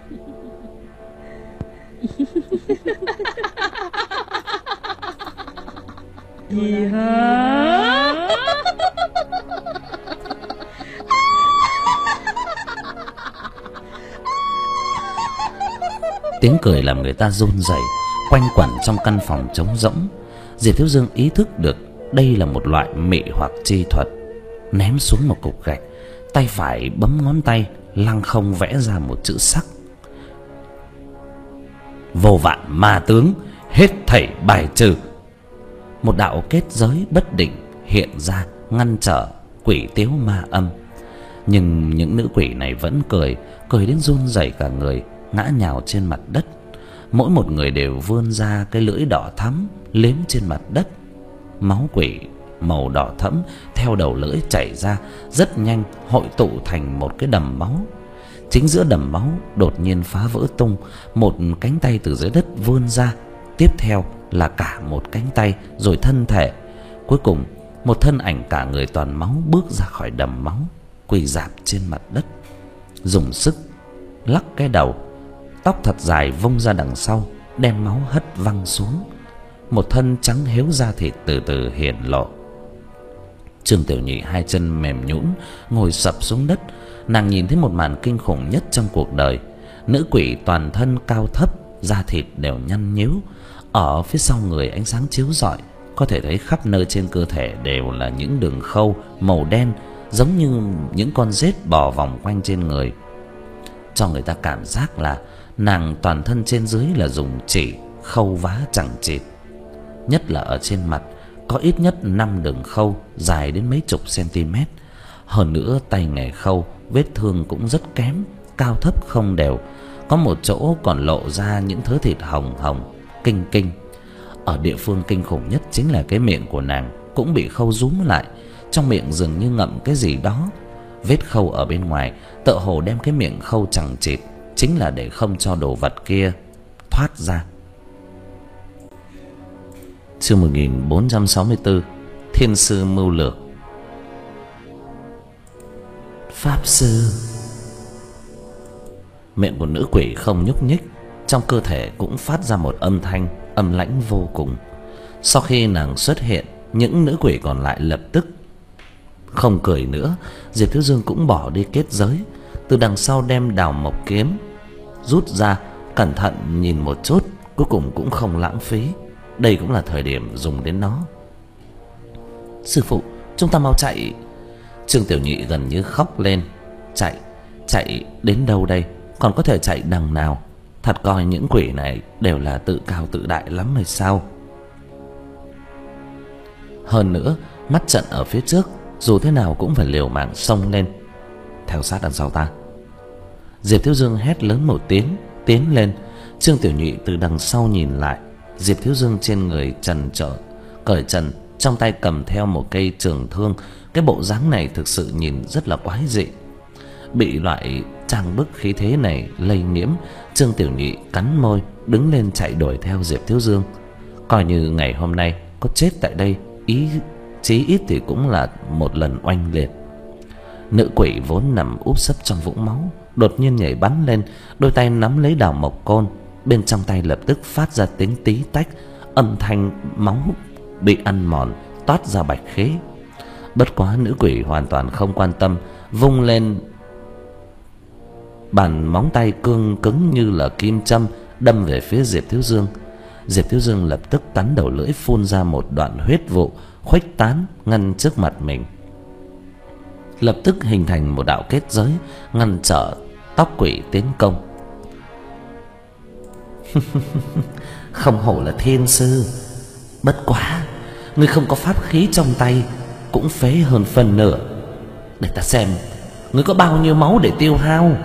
Gì hả? Tiếng cười làm người ta run rẩy, quanh quẩn trong căn phòng trống rỗng. Diệp Thiếu Dương ý thức được đây là một loại mị hoặc chi thuật, ném xuống một cục gạch, tay phải bấm ngón tay lăng không vẽ ra một chữ sắc: vô vạn ma tướng, hết thảy bài trừ. Một đạo kết giới bất định hiện ra ngăn trở quỷ tiếu ma âm. Nhưng những nữ quỷ này vẫn cười, cười đến run rẩy cả người, ngã nhào trên mặt đất. Mỗi một người đều vươn ra cái lưỡi đỏ thắm liếm trên mặt đất. Máu quỷ màu đỏ thẫm theo đầu lưỡi chảy ra, rất nhanh hội tụ thành một cái đầm máu. Chính giữa đầm máu đột nhiên phá vỡ tung, một cánh tay từ dưới đất vươn ra, tiếp theo là cả một cánh tay, rồi thân thể, cuối cùng một thân ảnh cả người toàn máu bước ra khỏi đầm máu, quỳ rạp trên mặt đất, dùng sức lắc cái đầu, tóc thật dài vung ra đằng sau, đem máu hất văng xuống. Một thân trắng héo da thịt từ từ hiện lộ. Trương Tiểu Nhị hai chân mềm nhũn ngồi sập xuống đất. Nàng nhìn thấy một màn kinh khủng nhất trong cuộc đời. Nữ quỷ toàn thân cao thấp, da thịt đều nhăn nhíu. Ở phía sau người ánh sáng chiếu rọi, có thể thấy khắp nơi trên cơ thể đều là những đường khâu màu đen, giống như những con rết bò vòng quanh trên người, cho người ta cảm giác là nàng toàn thân trên dưới là dùng chỉ khâu vá chẳng chịt. Nhất là ở trên mặt có ít nhất năm đường khâu dài đến mấy chục cm. Hơn nữa tay nghề khâu, vết thương cũng rất kém, cao thấp không đều, có một chỗ còn lộ ra những thớ thịt hồng hồng kinh kinh. Ở địa phương kinh khủng nhất chính là cái miệng của nàng cũng bị khâu rúm lại, trong miệng dường như ngậm cái gì đó. Vết khâu ở bên ngoài tựa hồ đem cái miệng khâu chằng chịt, chính là để không cho đồ vật kia thoát ra. Chương một nghìn bốn trăm sáu mươi tư, Thiên sư mưu lược. Pháp sư. Miệng của nữ quỷ không nhúc nhích, trong cơ thể cũng phát ra một âm thanh âm lãnh vô cùng. Sau khi nàng xuất hiện, những nữ quỷ còn lại lập tức không cười nữa. Diệp Thiếu Dương cũng bỏ đi kết giới, từ đằng sau đem đào mộc kiếm rút ra, cẩn thận nhìn một chút, cuối cùng cũng không lãng phí. Đây cũng là thời điểm dùng đến nó. Sư phụ, chúng ta mau chạy. Trương Tiểu Nhị gần như khóc lên. Chạy, chạy đến đâu đây? Còn có thể chạy đằng nào? Thật coi những quỷ này đều là tự cao tự đại lắm hay sao? Hơn nữa, mắt trận ở phía trước, dù thế nào cũng phải liều mạng xông lên. Theo sát đằng sau ta. Diệp Thiếu Dương hét lớn một tiếng, tiến lên. Trương Tiểu Nhị từ đằng sau nhìn lại. Diệp Thiếu Dương trên người trần trỡ, cởi trần, trong tay cầm theo một cây trường thương. Cái bộ dáng này thực sự nhìn rất là quái dị. Bị loại trang bức khí thế này lây nhiễm, Trương Tiểu Nhị cắn môi, đứng lên chạy đuổi theo Diệp Thiếu Dương. Coi như ngày hôm nay có chết tại đây, ý chí ít thì cũng là một lần oanh liệt. Nữ quỷ vốn nằm úp sấp trong vũng máu, đột nhiên nhảy bắn lên, đôi tay nắm lấy đào mộc côn, bên trong tay lập tức phát ra tiếng tí tách, âm thanh máu bị ăn mòn, toát ra bạch khí. Bất quá nữ quỷ hoàn toàn không quan tâm, vung lên bàn móng tay cương cứng như là kim châm, đâm về phía Diệp Thiếu Dương. Diệp Thiếu Dương lập tức cắn đầu lưỡi phun ra một đoạn huyết vụ khuếch tán ngăn trước mặt mình, lập tức hình thành một đạo kết giới ngăn trở tóc quỷ tiến công. Không hổ là thiên sư, bất quá ngươi không có pháp khí trong tay cũng phế hơn phần nửa. Để ta xem ngươi có bao nhiêu máu để tiêu hao.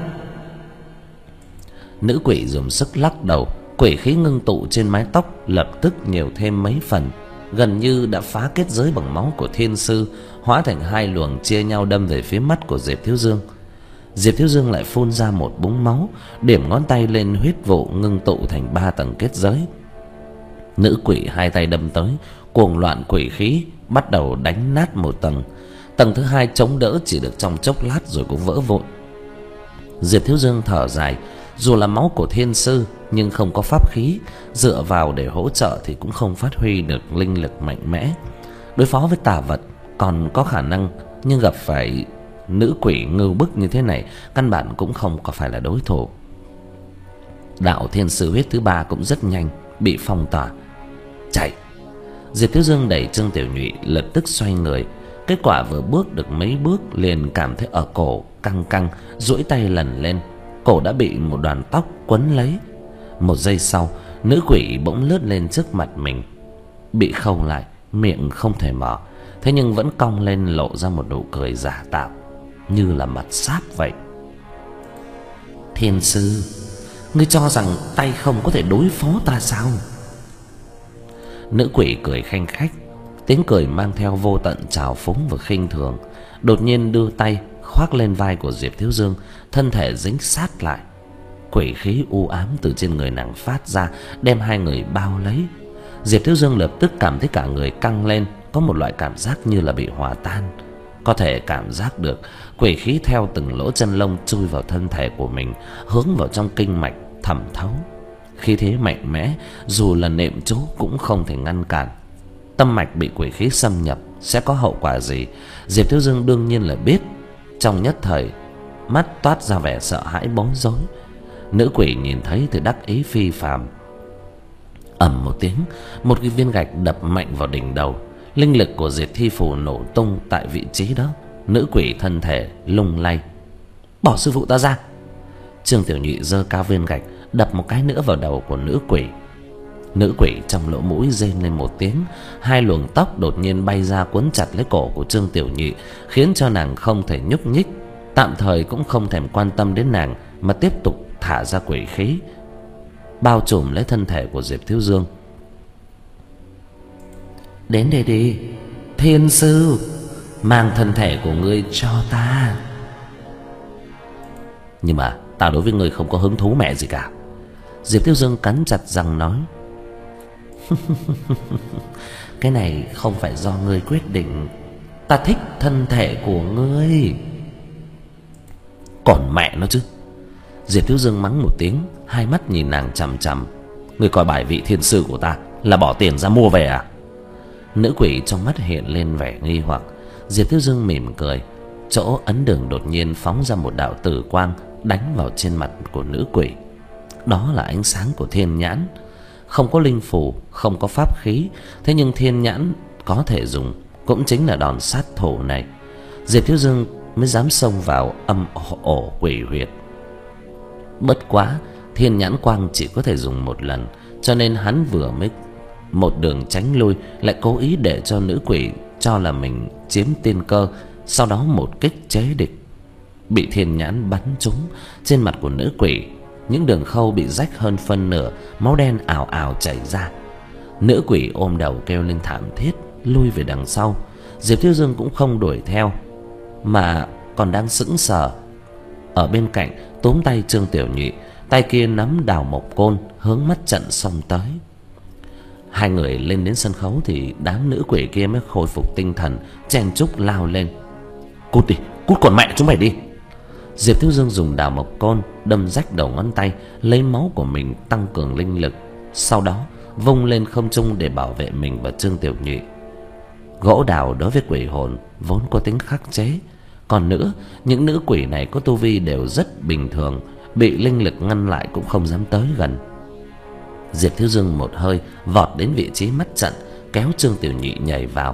Nữ quỷ dùng sức lắc đầu, quỷ khí ngưng tụ trên mái tóc lập tức nhiều thêm mấy phần, gần như đã phá kết giới bằng máu của thiên sư, hóa thành hai luồng chia nhau đâm về phía mắt của Diệp Thiếu Dương. Diệp Thiếu Dương lại phun ra một búng máu, điểm ngón tay lên huyết vụ ngưng tụ thành ba tầng kết giới. Nữ quỷ hai tay đâm tới, cuồng loạn quỷ khí bắt đầu đánh nát một tầng. Tầng thứ hai chống đỡ chỉ được trong chốc lát rồi cũng vỡ vụn. Diệp Thiếu Dương thở dài, dù là máu của thiên sư nhưng không có pháp khí dựa vào để hỗ trợ thì cũng không phát huy được linh lực mạnh mẽ. Đối phó với tà vật còn có khả năng, nhưng gặp phải nữ quỷ ngưu bức như thế này căn bản cũng không có phải là đối thủ. Đạo thiên sư huyết thứ ba cũng rất nhanh bị phong tỏa. Chạy! Diệp Thiếu Dương đẩy Trương Tiểu Nhụy lập tức xoay người. Kết quả vừa bước được mấy bước liền cảm thấy ở cổ căng căng, duỗi tay lần lên, cổ đã bị một đoàn tóc quấn lấy. Một giây sau, nữ quỷ bỗng lướt lên trước mặt mình, bị khâu lại, miệng không thể mở, thế nhưng vẫn cong lên lộ ra một nụ cười giả tạo, như là mặt sáp vậy. Thiên sư, ngươi cho rằng tay không có thể đối phó ta sao? Nữ quỷ cười khanh khách, tiếng cười mang theo vô tận trào phúng và khinh thường. Đột nhiên đưa tay khoác lên vai của Diệp Thiếu Dương, thân thể dính sát lại. Quỷ khí u ám từ trên người nàng phát ra, đem hai người bao lấy. Diệp Thiếu Dương lập tức cảm thấy cả người căng lên, có một loại cảm giác như là bị hòa tan. Có thể cảm giác được quỷ khí theo từng lỗ chân lông chui vào thân thể của mình, hướng vào trong kinh mạch thẩm thấu. Khí thế mạnh mẽ, dù là nệm chú cũng không thể ngăn cản. Tâm mạch bị quỷ khí xâm nhập sẽ có hậu quả gì, Diệp Thiếu Dương đương nhiên là biết. Trong nhất thời, mắt toát ra vẻ sợ hãi bối rối. Nữ quỷ nhìn thấy thì đắc ý phi phàm. Ầm một tiếng, một cái viên gạch đập mạnh vào đỉnh đầu. Linh lực của Diệt Thi Phù nổ tung tại vị trí đó. Nữ quỷ thân thể lung lay. Bỏ sư phụ ta ra! Trương Tiểu Nhụy giơ cao viên gạch đập một cái nữa vào đầu của nữ quỷ. Nữ quỷ trong lỗ mũi rên lên một tiếng, hai luồng tóc đột nhiên bay ra quấn chặt lấy cổ của Trương Tiểu Nhụy, khiến cho nàng không thể nhúc nhích. Tạm thời cũng không thèm quan tâm đến nàng, mà tiếp tục thả ra quỷ khí bao trùm lấy thân thể của Diệp Thiếu Dương. Đến đây đi, thiên sư, mang thân thể của ngươi cho ta. Nhưng mà ta đối với ngươi không có hứng thú mẹ gì cả. Diệp Thiếu Dương cắn chặt răng nói. Cái này không phải do ngươi quyết định, ta thích thân thể của ngươi. Còn mẹ nó chứ! Diệp Thiếu Dương mắng một tiếng, hai mắt nhìn nàng chằm chằm. Ngươi coi bài vị thiên sư của ta là bỏ tiền ra mua về à? Nữ quỷ trong mắt hiện lên vẻ nghi hoặc. Diệp Thiếu Dương mỉm cười. Chỗ ấn đường đột nhiên phóng ra một đạo tử quang đánh vào trên mặt của nữ quỷ. Đó là ánh sáng của thiên nhãn. Không có linh phù, không có pháp khí, thế nhưng thiên nhãn có thể dùng, cũng chính là đòn sát thủ này. Diệp Thiếu Dương mới dám xông vào âm ổ quỷ huyệt. Bất quá thiên nhãn quang chỉ có thể dùng một lần, cho nên hắn vừa mới một đường tránh lui, lại cố ý để cho nữ quỷ cho là mình chiếm tiên cơ, sau đó một kích chế địch. Bị thiên nhãn bắn trúng, trên mặt của nữ quỷ những đường khâu bị rách hơn phân nửa, máu đen ào ào chảy ra. Nữ quỷ ôm đầu kêu lên thảm thiết, lui về đằng sau. Diệp Thiếu Dương cũng không đuổi theo, mà còn đang sững sờ ở bên cạnh túm tay Trương Tiểu Nhụy, tay kia nắm đào mộc côn hướng mắt trận xông tới. Hai người lên đến sân khấu thì đám nữ quỷ kia mới khôi phục tinh thần, chen chúc lao lên. Cút đi, cút còn mẹ chúng mày đi! Diệp Thiếu Dương dùng đào mộc côn đâm rách đầu ngón tay, lấy máu của mình tăng cường linh lực, sau đó vung lên không trung để bảo vệ mình và Trương Tiểu Nhụy. Gỗ đào đối với quỷ hồn vốn có tính khắc chế, còn nữa những nữ quỷ này có tu vi đều rất bình thường, bị linh lực ngăn lại cũng không dám tới gần. Diệp Thiếu Dương một hơi vọt đến vị trí mắt trận, kéo Trương Tiểu Nhị nhảy vào.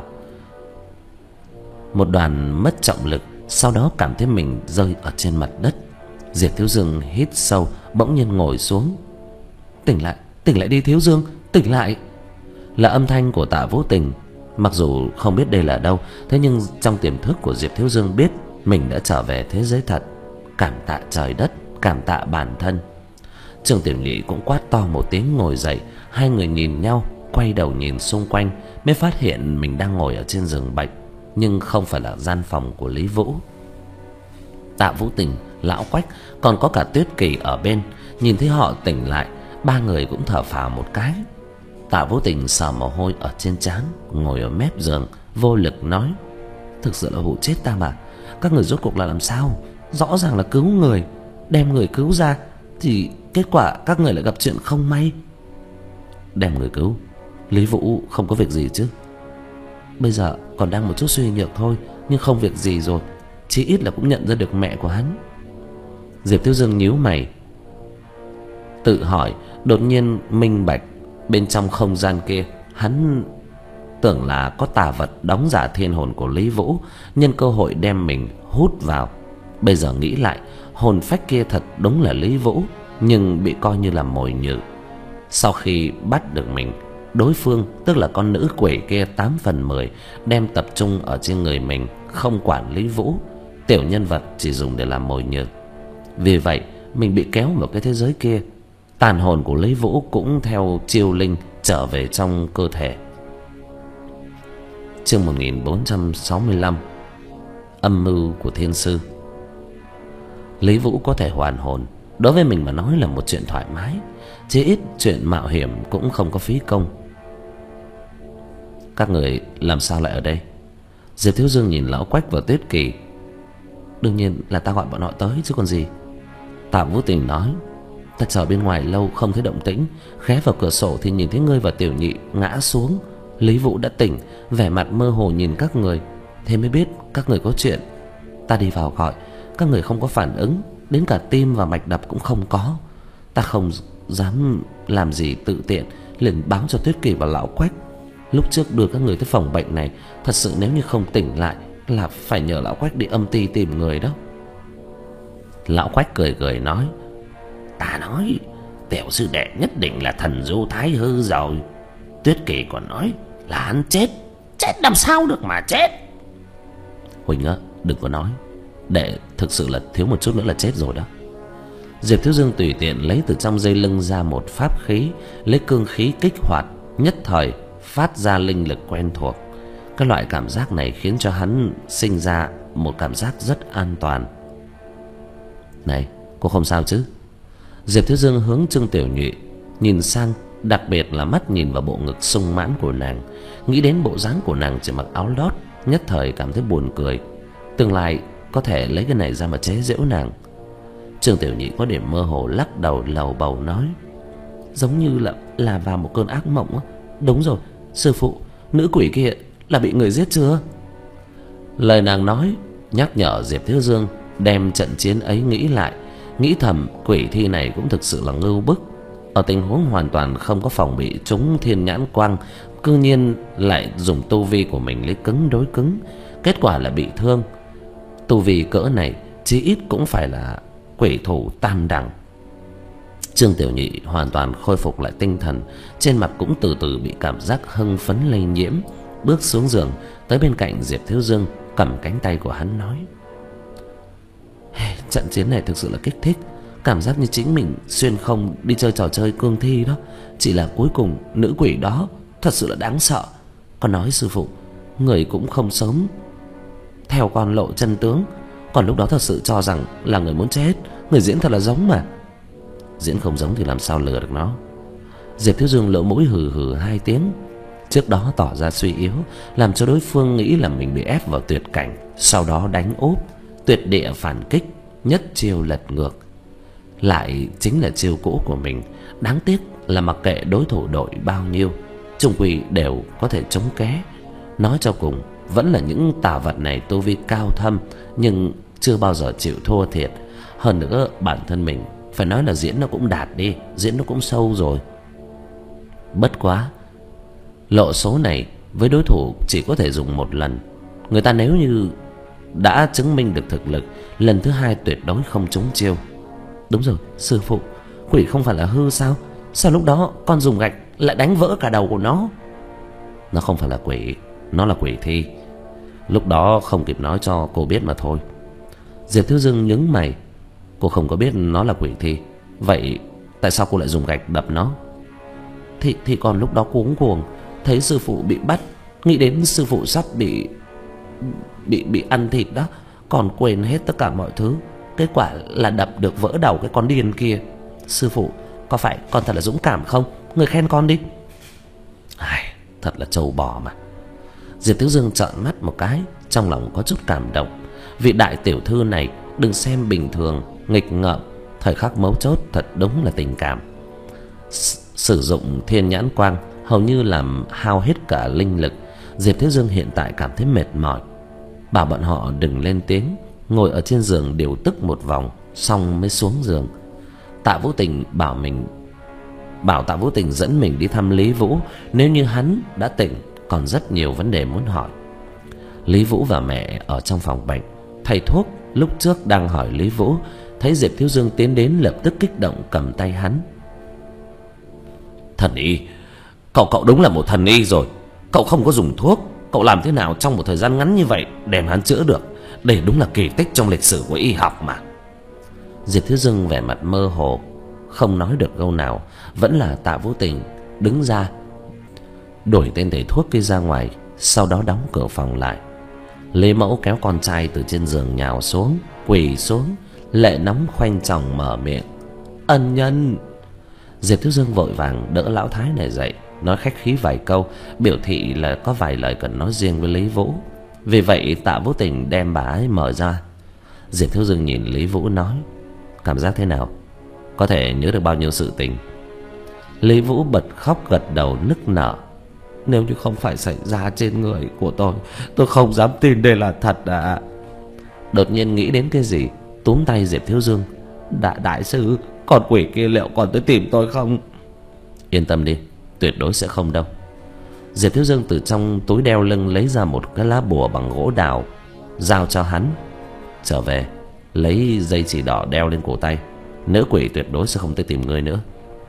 Một đoàn mất trọng lực, sau đó cảm thấy mình rơi ở trên mặt đất. Diệp Thiếu Dương hít sâu, bỗng nhiên ngồi xuống. Tỉnh lại, tỉnh lại đi Thiếu Dương, tỉnh lại. Là âm thanh của Tạ Vũ Tình. Mặc dù không biết đây là đâu, thế nhưng trong tiềm thức của Diệp Thiếu Dương biết mình đã trở về thế giới thật. Cảm tạ trời đất, cảm tạ bản thân. Trương Tiểu Nhị cũng quát to một tiếng ngồi dậy. Hai người nhìn nhau, quay đầu nhìn xung quanh, mới phát hiện mình đang ngồi ở trên giường bệnh, nhưng không phải là gian phòng của Lý Vũ. Tạ Vũ Tình, Lão Quách, còn có cả Tuyết Kỳ ở bên. Nhìn thấy họ tỉnh lại, ba người cũng thở phào một cái. Tạ Vũ Tình sờ mồ hôi ở trên trán, ngồi ở mép giường vô lực nói: thực sự là hụ chết ta mà. Các người rốt cuộc là làm sao? Rõ ràng là cứu người, đem người cứu ra, thì kết quả các người lại gặp chuyện không may. Đem người cứu, Lý Vũ không có việc gì chứ? Bây giờ còn đang một chút suy nhược thôi, nhưng không việc gì rồi. Chí ít là cũng nhận ra được mẹ của hắn. Diệp Thiếu Dương nhíu mày, tự hỏi. Đột nhiên minh bạch, bên trong không gian kia, hắn tưởng là có tà vật đóng giả thiên hồn của Lý Vũ, nhân cơ hội đem mình hút vào. Bây giờ nghĩ lại, hồn phách kia thật đúng là Lý Vũ, nhưng bị coi như là mồi nhử. Sau khi bắt được mình, đối phương tức là con nữ quỷ kia tám phần mười đem tập trung ở trên người mình, không quản Lý Vũ. Tiểu nhân vật chỉ dùng để làm mồi nhử. Vì vậy mình bị kéo vào cái thế giới kia. Tàn hồn của Lý Vũ cũng theo chiêu linh trở về trong cơ thể. Chương một nghìn bốn trăm sáu mươi lăm. Âm mưu của thiên sư. Lý Vũ có thể hoàn hồn, đối với mình mà nói là một chuyện thoải mái. Chỉ ít chuyện mạo hiểm cũng không có phí công. Các người làm sao lại ở đây? Diệp Thiếu Dương nhìn Lão Quách và Tuyết Kỳ. Đương nhiên là ta gọi bọn họ tới chứ còn gì. Tạ Vũ Tình nói: ta chờ bên ngoài lâu không thấy động tĩnh, ghé vào cửa sổ thì nhìn thấy ngươi và Tiểu Nhị ngã xuống. Lý Vũ đã tỉnh, vẻ mặt mơ hồ nhìn các người, thế mới biết các người có chuyện. Ta đi vào gọi, các người không có phản ứng, đến cả tim và mạch đập cũng không có. Ta không dám làm gì tự tiện, liền báo cho Tuyết Kỳ và Lão Quách. Lúc trước đưa các người tới phòng bệnh này, thật sự nếu như không tỉnh lại là phải nhờ Lão Quách đi âm ty tìm người đó. Lão Quách cười cười nói: ta nói tiểu sư đệ nhất định là thần du thái hư rồi. Tuyết Kỳ còn nói là hắn chết. Chết làm sao được mà chết? Huỳnh á, đừng có nói, để thực sự là thiếu một chút nữa là chết rồi đó. Diệp Thiếu Dương tùy tiện lấy từ trong dây lưng ra một pháp khí, lấy cương khí kích hoạt, nhất thời phát ra linh lực quen thuộc. Cái loại cảm giác này khiến cho hắn sinh ra một cảm giác rất an toàn. Này, cô không sao chứ? Diệp Thiếu Dương hướng Trương Tiểu Nhụy nhìn sang, đặc biệt là mắt nhìn vào bộ ngực sung mãn của nàng. Nghĩ đến bộ dáng của nàng chỉ mặc áo lót, nhất thời cảm thấy buồn cười. Tương lai có thể lấy cái này ra mà chế giễu nàng. Trương Tiểu Nhị có điểm mơ hồ lắc đầu lầu bầu nói: giống như là là vào một cơn ác mộng á. Đúng rồi, sư phụ, nữ quỷ kia là bị người giết chưa? Lời nàng nói nhắc nhở Diệp Thiếu Dương đem trận chiến ấy nghĩ lại. Nghĩ thầm quỷ thi này cũng thực sự là ngưu bức. Ở tình huống hoàn toàn không có phòng bị trúng thiên nhãn quang, cư nhiên lại dùng tu vi của mình lấy cứng đối cứng, kết quả là bị thương. Tu vi cỡ này chí ít cũng phải là quỷ thủ tam đẳng. Trương Tiểu Nhị hoàn toàn khôi phục lại tinh thần, trên mặt cũng từ từ bị cảm giác hưng phấn lây nhiễm, bước xuống giường tới bên cạnh Diệp Thiếu Dương, cầm cánh tay của hắn nói: hey, trận chiến này thực sự là kích thích, cảm giác như chính mình xuyên không đi chơi trò chơi cương thi đó. Chỉ là cuối cùng nữ quỷ đó thật sự là đáng sợ. Con nói sư phụ, người cũng không sớm theo con lộ chân tướng, còn lúc đó thật sự cho rằng là người muốn chết. Người diễn thật là giống mà. Diễn không giống thì làm sao lừa được nó. Diệp Thiếu Dương lỗ mũi hừ hừ hai tiếng. Trước đó tỏ ra suy yếu, làm cho đối phương nghĩ là mình bị ép vào tuyệt cảnh, sau đó đánh úp, tuyệt địa phản kích, nhất chiêu lật ngược. Lại chính là chiêu cũ của mình. Đáng tiếc là mặc kệ đối thủ đội bao nhiêu, chung quy đều có thể chống ké. Nói cho cùng vẫn là những tà vật này tu vi cao thâm, nhưng chưa bao giờ chịu thua thiệt. Hơn nữa bản thân mình phải nói là diễn nó cũng đạt đi, diễn nó cũng sâu rồi. Bất quá lộ số này với đối thủ chỉ có thể dùng một lần. Người ta nếu như đã chứng minh được thực lực, lần thứ hai tuyệt đối không trúng chiêu. Đúng rồi, sư phụ, quỷ không phải là hư sao? Sao lúc đó con dùng gạch lại đánh vỡ cả đầu của nó? Nó không phải là quỷ, nó là quỷ thi. Lúc đó không kịp nói cho cô biết mà thôi. Diệp Thiếu Dương nhướng mày. Cô không có biết nó là quỷ thi, vậy tại sao cô lại dùng gạch đập nó? Thì, thì còn lúc đó cuống cuồng, thấy sư phụ bị bắt, nghĩ đến sư phụ sắp bị Bị bị ăn thịt đó, còn quên hết tất cả mọi thứ. Kết quả là đập được vỡ đầu cái con điên kia. Sư phụ, có phải con thật là dũng cảm không? Người khen con đi. Ai, thật là trâu bò mà. Diệp Thiếu Dương trợn mắt một cái, trong lòng có chút cảm động. Vị đại tiểu thư này đừng xem bình thường, nghịch ngợm, thời khắc mấu chốt thật đúng là tình cảm. S Sử dụng thiên nhãn quang hầu như làm hao hết cả linh lực. Diệp Thiếu Dương hiện tại cảm thấy mệt mỏi, bảo bọn họ đừng lên tiếng, ngồi ở trên giường điều tức một vòng, xong mới xuống giường. Tạ Vũ Tình bảo mình bảo Tạ Vũ Tình dẫn mình đi thăm Lý Vũ, nếu như hắn đã tỉnh, còn rất nhiều vấn đề muốn hỏi. Lý Vũ và mẹ ở trong phòng bệnh. Thầy thuốc lúc trước đang hỏi Lý Vũ, thấy Diệp Thiếu Dương tiến đến lập tức kích động cầm tay hắn. Thần y, cậu cậu đúng là một thần y rồi. Cậu không có dùng thuốc, cậu làm thế nào trong một thời gian ngắn như vậy đem hắn chữa được? Đây đúng là kỳ tích trong lịch sử của y học mà. Diệp Thiếu Dương vẻ mặt mơ hồ, không nói được câu nào. Vẫn là Tạ Vũ Tình đứng ra đuổi tên thầy thuốc kia ra ngoài, sau đó đóng cửa phòng lại. Lê Mẫu kéo con trai từ trên giường nhào xuống, quỳ xuống, lệ nóng khoanh chồng mở miệng. Ân nhân. Diệp Thiếu Dương vội vàng đỡ lão thái này dậy, nói khách khí vài câu, biểu thị là có vài lời cần nói riêng với Lý Vũ. Vì vậy Tạ Vũ Tình đem bà ấy mở ra. Diệp Thiếu Dương nhìn Lý Vũ nói, cảm giác thế nào? Có thể nhớ được bao nhiêu sự tình? Lý Vũ bật khóc gật đầu nức nở. Nếu như không phải xảy ra trên người của tôi, tôi không dám tin đây là thật à. Đột nhiên nghĩ đến cái gì, túm tay Diệp Thiếu Dương. Đại, đại sư, con quỷ kia liệu còn tới tìm tôi không? Yên tâm đi, tuyệt đối sẽ không đâu. Diệp Thiếu Dương từ trong túi đeo lưng lấy ra một cái lá bùa bằng gỗ đào, giao cho hắn. Trở về lấy dây chỉ đỏ đeo lên cổ tay, nữ quỷ tuyệt đối sẽ không tới tìm ngươi nữa.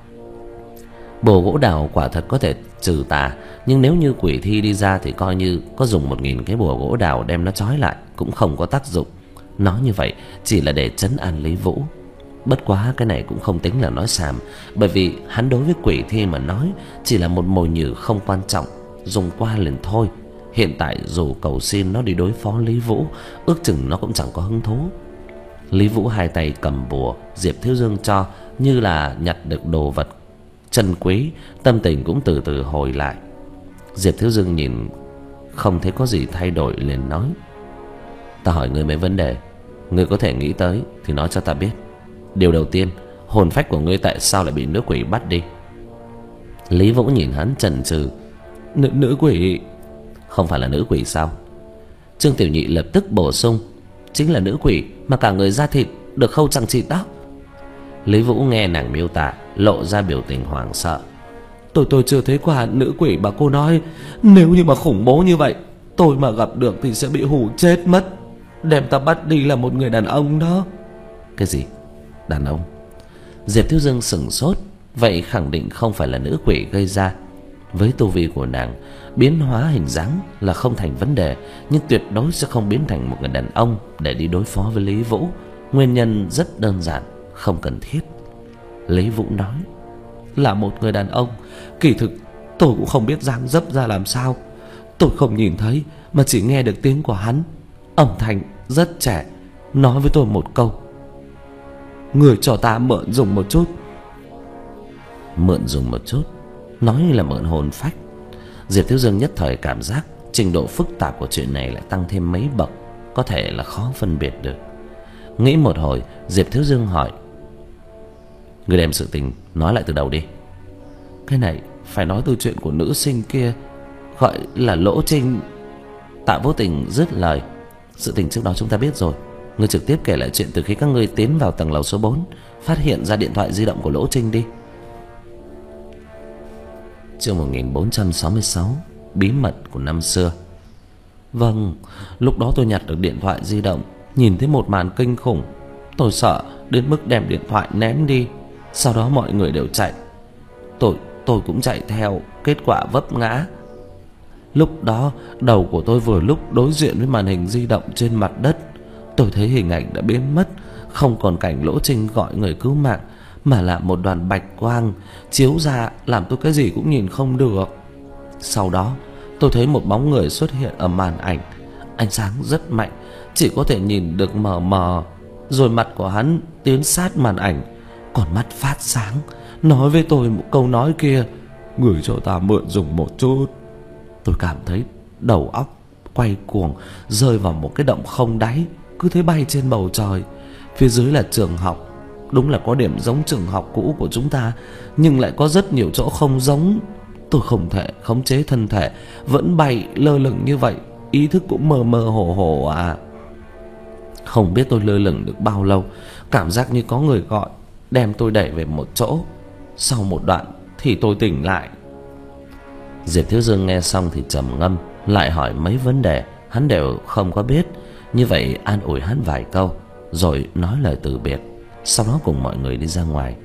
Bùa gỗ đào quả thật có thể trừ tà, nhưng nếu như quỷ thi đi ra thì coi như có dùng một nghìn cái bùa gỗ đào đem nó trói lại cũng không có tác dụng. Nói như vậy chỉ là để trấn an Lý Vũ. Bất quá cái này cũng không tính là nói xàm, bởi vì hắn đối với quỷ thi mà nói chỉ là một mồi nhử không quan trọng, dùng qua liền thôi. Hiện tại dù cầu xin nó đi đối phó Lý Vũ, ước chừng nó cũng chẳng có hứng thú. Lý Vũ hai tay cầm bùa Diệp Thiếu Dương cho, như là nhặt được đồ vật chân quý, tâm tình cũng từ từ hồi lại. Diệp Thiếu Dương nhìn không thấy có gì thay đổi liền nói, ta hỏi ngươi mấy vấn đề, ngươi có thể nghĩ tới thì nói cho ta biết. Điều đầu tiên, hồn phách của ngươi tại sao lại bị nữ quỷ bắt đi? Lý Vũ nhìn hắn chần chừ. Nữ, nữ quỷ? Không phải là nữ quỷ sao? Trương Tiểu Nhị lập tức bổ sung, chính là nữ quỷ mà cả người da thịt được khâu chằng chịt đó. Lý Vũ nghe nàng miêu tả lộ ra biểu tình hoảng sợ. Tôi tôi chưa thấy qua nữ quỷ mà cô nói. Nếu như mà khủng bố như vậy, tôi mà gặp được thì sẽ bị hù chết mất. Đem ta bắt đi là một người đàn ông đó. Cái gì? Đàn ông? Diệp Thiếu Dương sửng sốt. Vậy khẳng định không phải là nữ quỷ gây ra. Với tu vi của nàng, biến hóa hình dáng là không thành vấn đề, nhưng tuyệt đối sẽ không biến thành một người đàn ông để đi đối phó với Lý Vũ. Nguyên nhân rất đơn giản, không cần thiết. Lý Vũ nói, là một người đàn ông. Kỳ thực tôi cũng không biết dáng dấp ra làm sao. Tôi không nhìn thấy mà chỉ nghe được tiếng của hắn, âm thanh rất trẻ, nói với tôi một câu, người cho ta mượn dùng một chút. Mượn dùng một chút? Nói là mượn hồn phách. Diệp Thiếu Dương nhất thời cảm giác trình độ phức tạp của chuyện này lại tăng thêm mấy bậc, có thể là khó phân biệt được. Nghĩ một hồi, Diệp Thiếu Dương hỏi, người đem sự tình nói lại từ đầu đi. Cái này phải nói từ chuyện của nữ sinh kia, gọi là Lỗ Trinh. Tạ Vô Tình dứt lời. Sự tình trước đó chúng ta biết rồi. Ngươi trực tiếp kể lại chuyện từ khi các ngươi tiến vào tầng lầu số bốn, phát hiện ra điện thoại di động của Lỗ Trinh đi. Chương một nghìn bốn trăm sáu mươi sáu. Bí mật của năm xưa. Vâng, lúc đó tôi nhặt được điện thoại di động, nhìn thấy một màn kinh khủng. Tôi sợ đến mức đem điện thoại ném đi. Sau đó mọi người đều chạy. Tôi tôi cũng chạy theo, kết quả vấp ngã. Lúc đó đầu của tôi vừa lúc đối diện với màn hình di động trên mặt đất. Tôi thấy hình ảnh đã biến mất, không còn cảnh Lỗ Trinh gọi người cứu mạng, mà là một đoàn bạch quang chiếu ra làm tôi cái gì cũng nhìn không được. Sau đó tôi thấy một bóng người xuất hiện ở màn ảnh. Ánh sáng rất mạnh, chỉ có thể nhìn được mờ mờ. Rồi mặt của hắn tiến sát màn ảnh, còn mắt phát sáng, nói với tôi một câu nói kia: "Gửi cho ta mượn dùng một chút." Tôi cảm thấy đầu óc quay cuồng, rơi vào một cái động không đáy, cứ thế bay trên bầu trời. Phía dưới là trường học. Đúng là có điểm giống trường học cũ của chúng ta, nhưng lại có rất nhiều chỗ không giống. Tôi không thể khống chế thân thể, vẫn bay lơ lửng như vậy, ý thức cũng mơ mơ hồ hồ à. Không biết tôi lơ lửng được bao lâu, cảm giác như có người gọi, đem tôi đẩy về một chỗ. Sau một đoạn thì tôi tỉnh lại. Diệp Thiếu Dương nghe xong thì trầm ngâm, lại hỏi mấy vấn đề hắn đều không có biết. Như vậy an ủi hắn vài câu, rồi nói lời từ biệt. Sau đó cùng mọi người đi ra ngoài.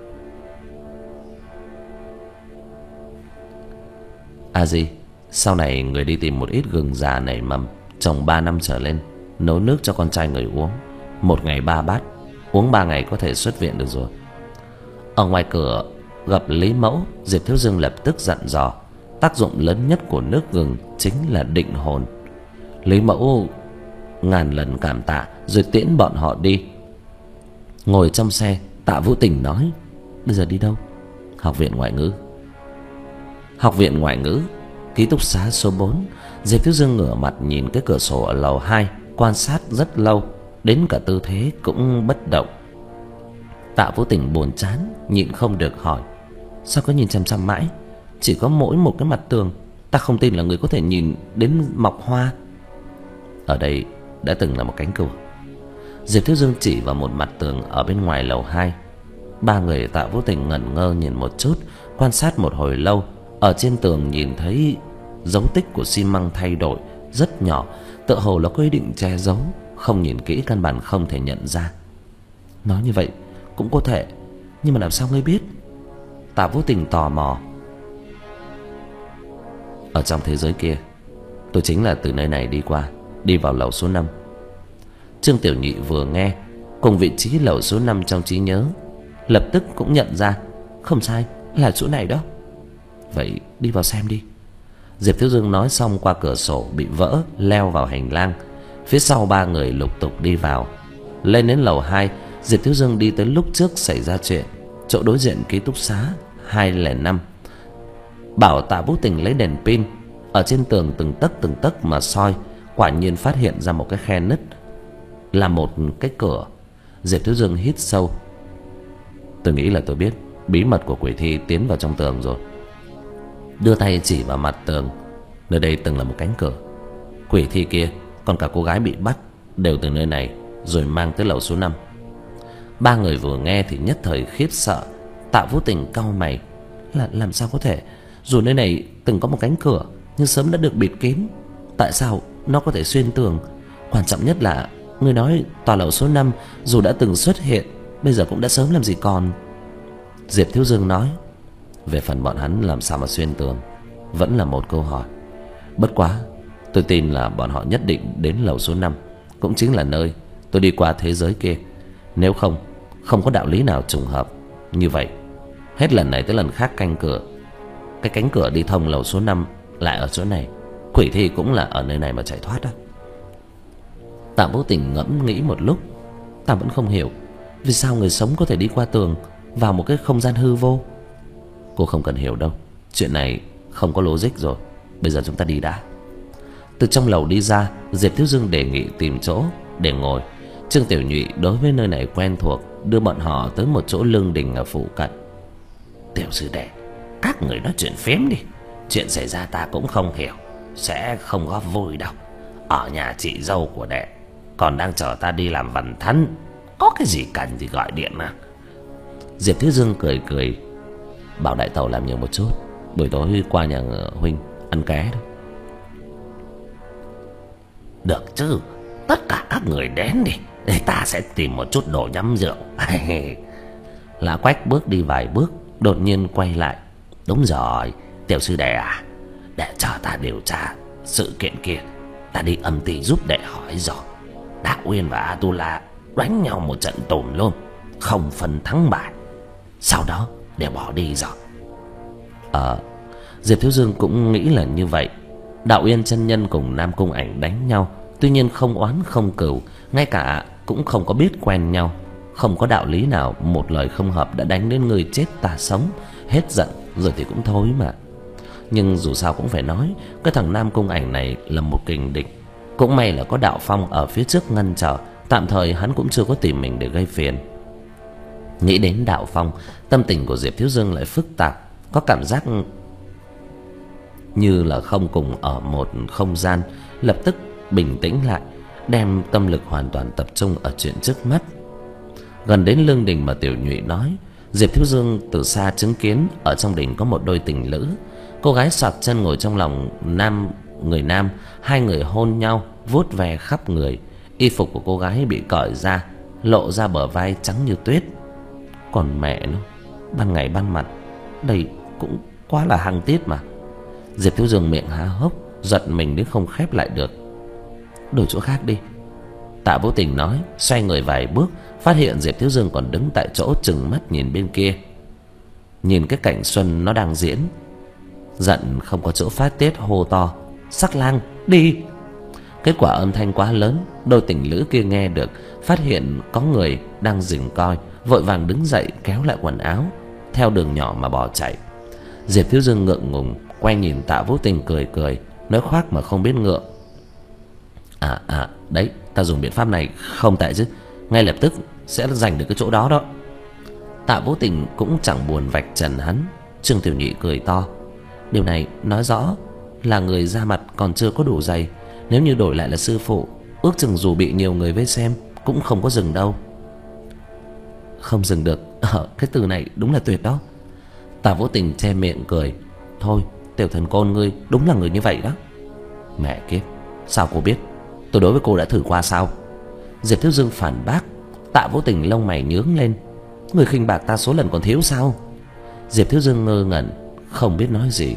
A Di, sau này người đi tìm một ít gừng già nảy mầm, trồng ba năm trở lên, nấu nước cho con trai người uống, một ngày ba bát, uống ba ngày có thể xuất viện được rồi. Ở ngoài cửa gặp Lý Mẫu, Diệp Thiếu Dương lập tức dặn dò, tác dụng lớn nhất của nước gừng chính là định hồn. Lý Mẫu ngàn lần cảm tạ, rồi tiễn bọn họ đi. Ngồi trong xe, Tạ Vũ Tình nói: "Bây giờ đi đâu?" "Học viện ngoại ngữ." Học viện ngoại ngữ, ký túc xá số bốn. Diệp Thiếu Dương ngửa mặt nhìn cái cửa sổ ở lầu hai, quan sát rất lâu, đến cả tư thế cũng bất động. Tạ Vũ Tình buồn chán, nhịn không được hỏi: "Sao cứ nhìn chằm chằm mãi? Chỉ có mỗi một cái mặt tường, ta không tin là người có thể nhìn đến mọc hoa." Ở đây đã từng là một cánh cửa. Diệp Thiếu Dương chỉ vào một mặt tường ở bên ngoài lầu hai. Ba người Tạ Vũ Tình ngẩn ngơ nhìn một chút, quan sát một hồi lâu. Ở trên tường nhìn thấy dấu tích của xi măng thay đổi rất nhỏ, tựa hồ là có ý định che giấu, không nhìn kỹ căn bản không thể nhận ra. Nói như vậy cũng có thể, nhưng mà làm sao ngươi biết? Tạ Vũ Tình tò mò. Ở trong thế giới kia, tôi chính là từ nơi này đi qua, đi vào lầu số năm. Trương Tiểu Nhị vừa nghe cùng vị trí lầu số năm trong trí nhớ, lập tức cũng nhận ra, không sai, là chỗ này đó. Vậy đi vào xem đi. Diệp Thiếu Dương nói xong, qua cửa sổ bị vỡ, leo vào hành lang. Phía sau ba người lục tục đi vào. Lên đến lầu hai, Diệp Thiếu Dương đi tới lúc trước xảy ra chuyện, chỗ đối diện ký túc xá hai không năm. Bảo Tạ Vũ Tình lấy đèn pin, ở trên tường từng tấc từng tấc mà soi, quả nhiên phát hiện ra một cái khe nứt, là một cái cửa. Diệp Thiếu Dương hít sâu. Tôi nghĩ là tôi biết bí mật của quỷ thi tiến vào trong tường rồi. Đưa tay chỉ vào mặt tường. Nơi đây từng là một cánh cửa. Quỷ thi kia, còn cả cô gái bị bắt, đều từ nơi này rồi mang tới lầu số năm. Ba người vừa nghe thì nhất thời khiếp sợ. Tạ Vũ Tình cau mày. Là làm sao có thể? Dù nơi này từng có một cánh cửa, nhưng sớm đã được bịt kín, tại sao nó có thể xuyên tường? Quan trọng nhất là người nói tòa lầu số năm dù đã từng xuất hiện, bây giờ cũng đã sớm làm gì còn. Diệp Thiếu Dương nói: Về phần bọn hắn làm sao mà xuyên tường, vẫn là một câu hỏi. Bất quá tôi tin là bọn họ nhất định đến lầu số năm, cũng chính là nơi tôi đi qua thế giới kia. Nếu không, không có đạo lý nào trùng hợp như vậy. Hết lần này tới lần khác canh cửa, cái cánh cửa đi thông lầu số năm lại ở chỗ này. Quỷ thi cũng là ở nơi này mà chạy thoát đó. Tạ Vũ Tình ngẫm nghĩ một lúc. Ta vẫn không hiểu vì sao người sống có thể đi qua tường vào một cái không gian hư vô. Cô không cần hiểu đâu, chuyện này không có logic rồi. Bây giờ chúng ta đi đã. Từ trong lầu đi ra, Diệp Thiếu Dương đề nghị tìm chỗ để ngồi. Trương Tiểu Nhụy đối với nơi này quen thuộc, đưa bọn họ tới một chỗ lương đình ở phụ cận. Tiểu sư đệ, các người nói chuyện phếm đi. Chuyện xảy ra ta cũng không hiểu, sẽ không có vui đâu. Ở nhà chị dâu của đệ còn đang chờ ta đi làm văn thân, có cái gì cần thì gọi điện à. Diệp Thiếu Dương cười cười, bảo đại tẩu làm nhiều một chút, Buổi tối qua nhà huynh ăn ké đó. Được chứ, tất cả các người đến đi, để ta sẽ tìm một chút đồ nhắm rượu. Lã Quách bước đi vài bước, đột nhiên quay lại. Đúng rồi, tiểu sư đệ à, để cho ta điều tra sự kiện kia, ta đi âm ty giúp đệ hỏi rồi. Đạo Uyên và Atula đánh nhau một trận tùm luôn, không phân thắng bại, sau đó đều bỏ đi rồi. Ờ, Diệp Thiếu Dương cũng nghĩ là như vậy. Đạo Uyên chân nhân cùng Nam Cung Ảnh đánh nhau, tuy nhiên không oán không cừu, ngay cả cũng không có biết quen nhau. Không có đạo lý nào một lời không hợp đã đánh đến người chết ta sống. Hết giận rồi thì cũng thôi mà. Nhưng dù sao cũng phải nói, cái thằng Nam Cung Ảnh này là một kình địch. Cũng may là có Đạo Phong ở phía trước ngăn trở, tạm thời hắn cũng chưa có tìm mình để gây phiền. Nghĩ đến Đạo Phong, tâm tình của Diệp Thiếu Dương lại phức tạp, có cảm giác như là không cùng ở một không gian. Lập tức bình tĩnh lại, đem tâm lực hoàn toàn tập trung ở chuyện trước mắt. Gần đến lương đình mà Tiểu Nhụy nói, Diệp Thiếu Dương từ xa chứng kiến ở trong đình có một đôi tình lữ. Cô gái xoạc chân ngồi trong lòng nam người nam, hai người hôn nhau, vuốt ve khắp người. Y phục của cô gái bị cởi ra, lộ ra bờ vai trắng như tuyết. Còn mẹ nó, ban ngày ban mặt, đây cũng quá là hăng tiết mà. Diệp Thiếu Dương miệng há hốc, giật mình đến không khép lại được. Đổi chỗ khác đi, Tạ Vô Tình nói, xoay người vài bước, phát hiện Diệp Thiếu Dương còn đứng tại chỗ trừng mắt nhìn bên kia, nhìn cái cảnh xuân nó đang diễn. Giận không có chỗ phát tiết, hô to: Sắc lang, đi! Kết quả âm thanh quá lớn, đôi tình lữ kia nghe được, phát hiện có người đang dình coi, vội vàng đứng dậy kéo lại quần áo, theo đường nhỏ mà bỏ chạy. Diệp Thiếu Dương ngượng ngùng quay nhìn Tạ Vô Tình cười cười, nói khoác mà không biết ngượng: À à đấy, ta dùng biện pháp này không tệ chứ, ngay lập tức sẽ giành được cái chỗ đó đó. Tạ Vô Tình cũng chẳng buồn vạch trần hắn. Trương Tiểu Nhị cười to: Điều này nói rõ là người ra mặt còn chưa có đủ dày. Nếu như đổi lại là sư phụ, ước chừng dù bị nhiều người vây xem cũng không có dừng đâu. Không dừng được, ờ, cái từ này đúng là tuyệt đó. Tạ Vô Tình che miệng cười: Thôi, tiểu thần côn ngươi đúng là người như vậy đó. Mẹ kiếp, sao cô biết? Tôi đối với cô đã thử qua sao? Diệp Thiếu Dương phản bác. Tạ Vô Tình lông mày nhướng lên: Người khinh bạc ta số lần còn thiếu sao? Diệp Thiếu Dương ngơ ngẩn, không biết nói gì.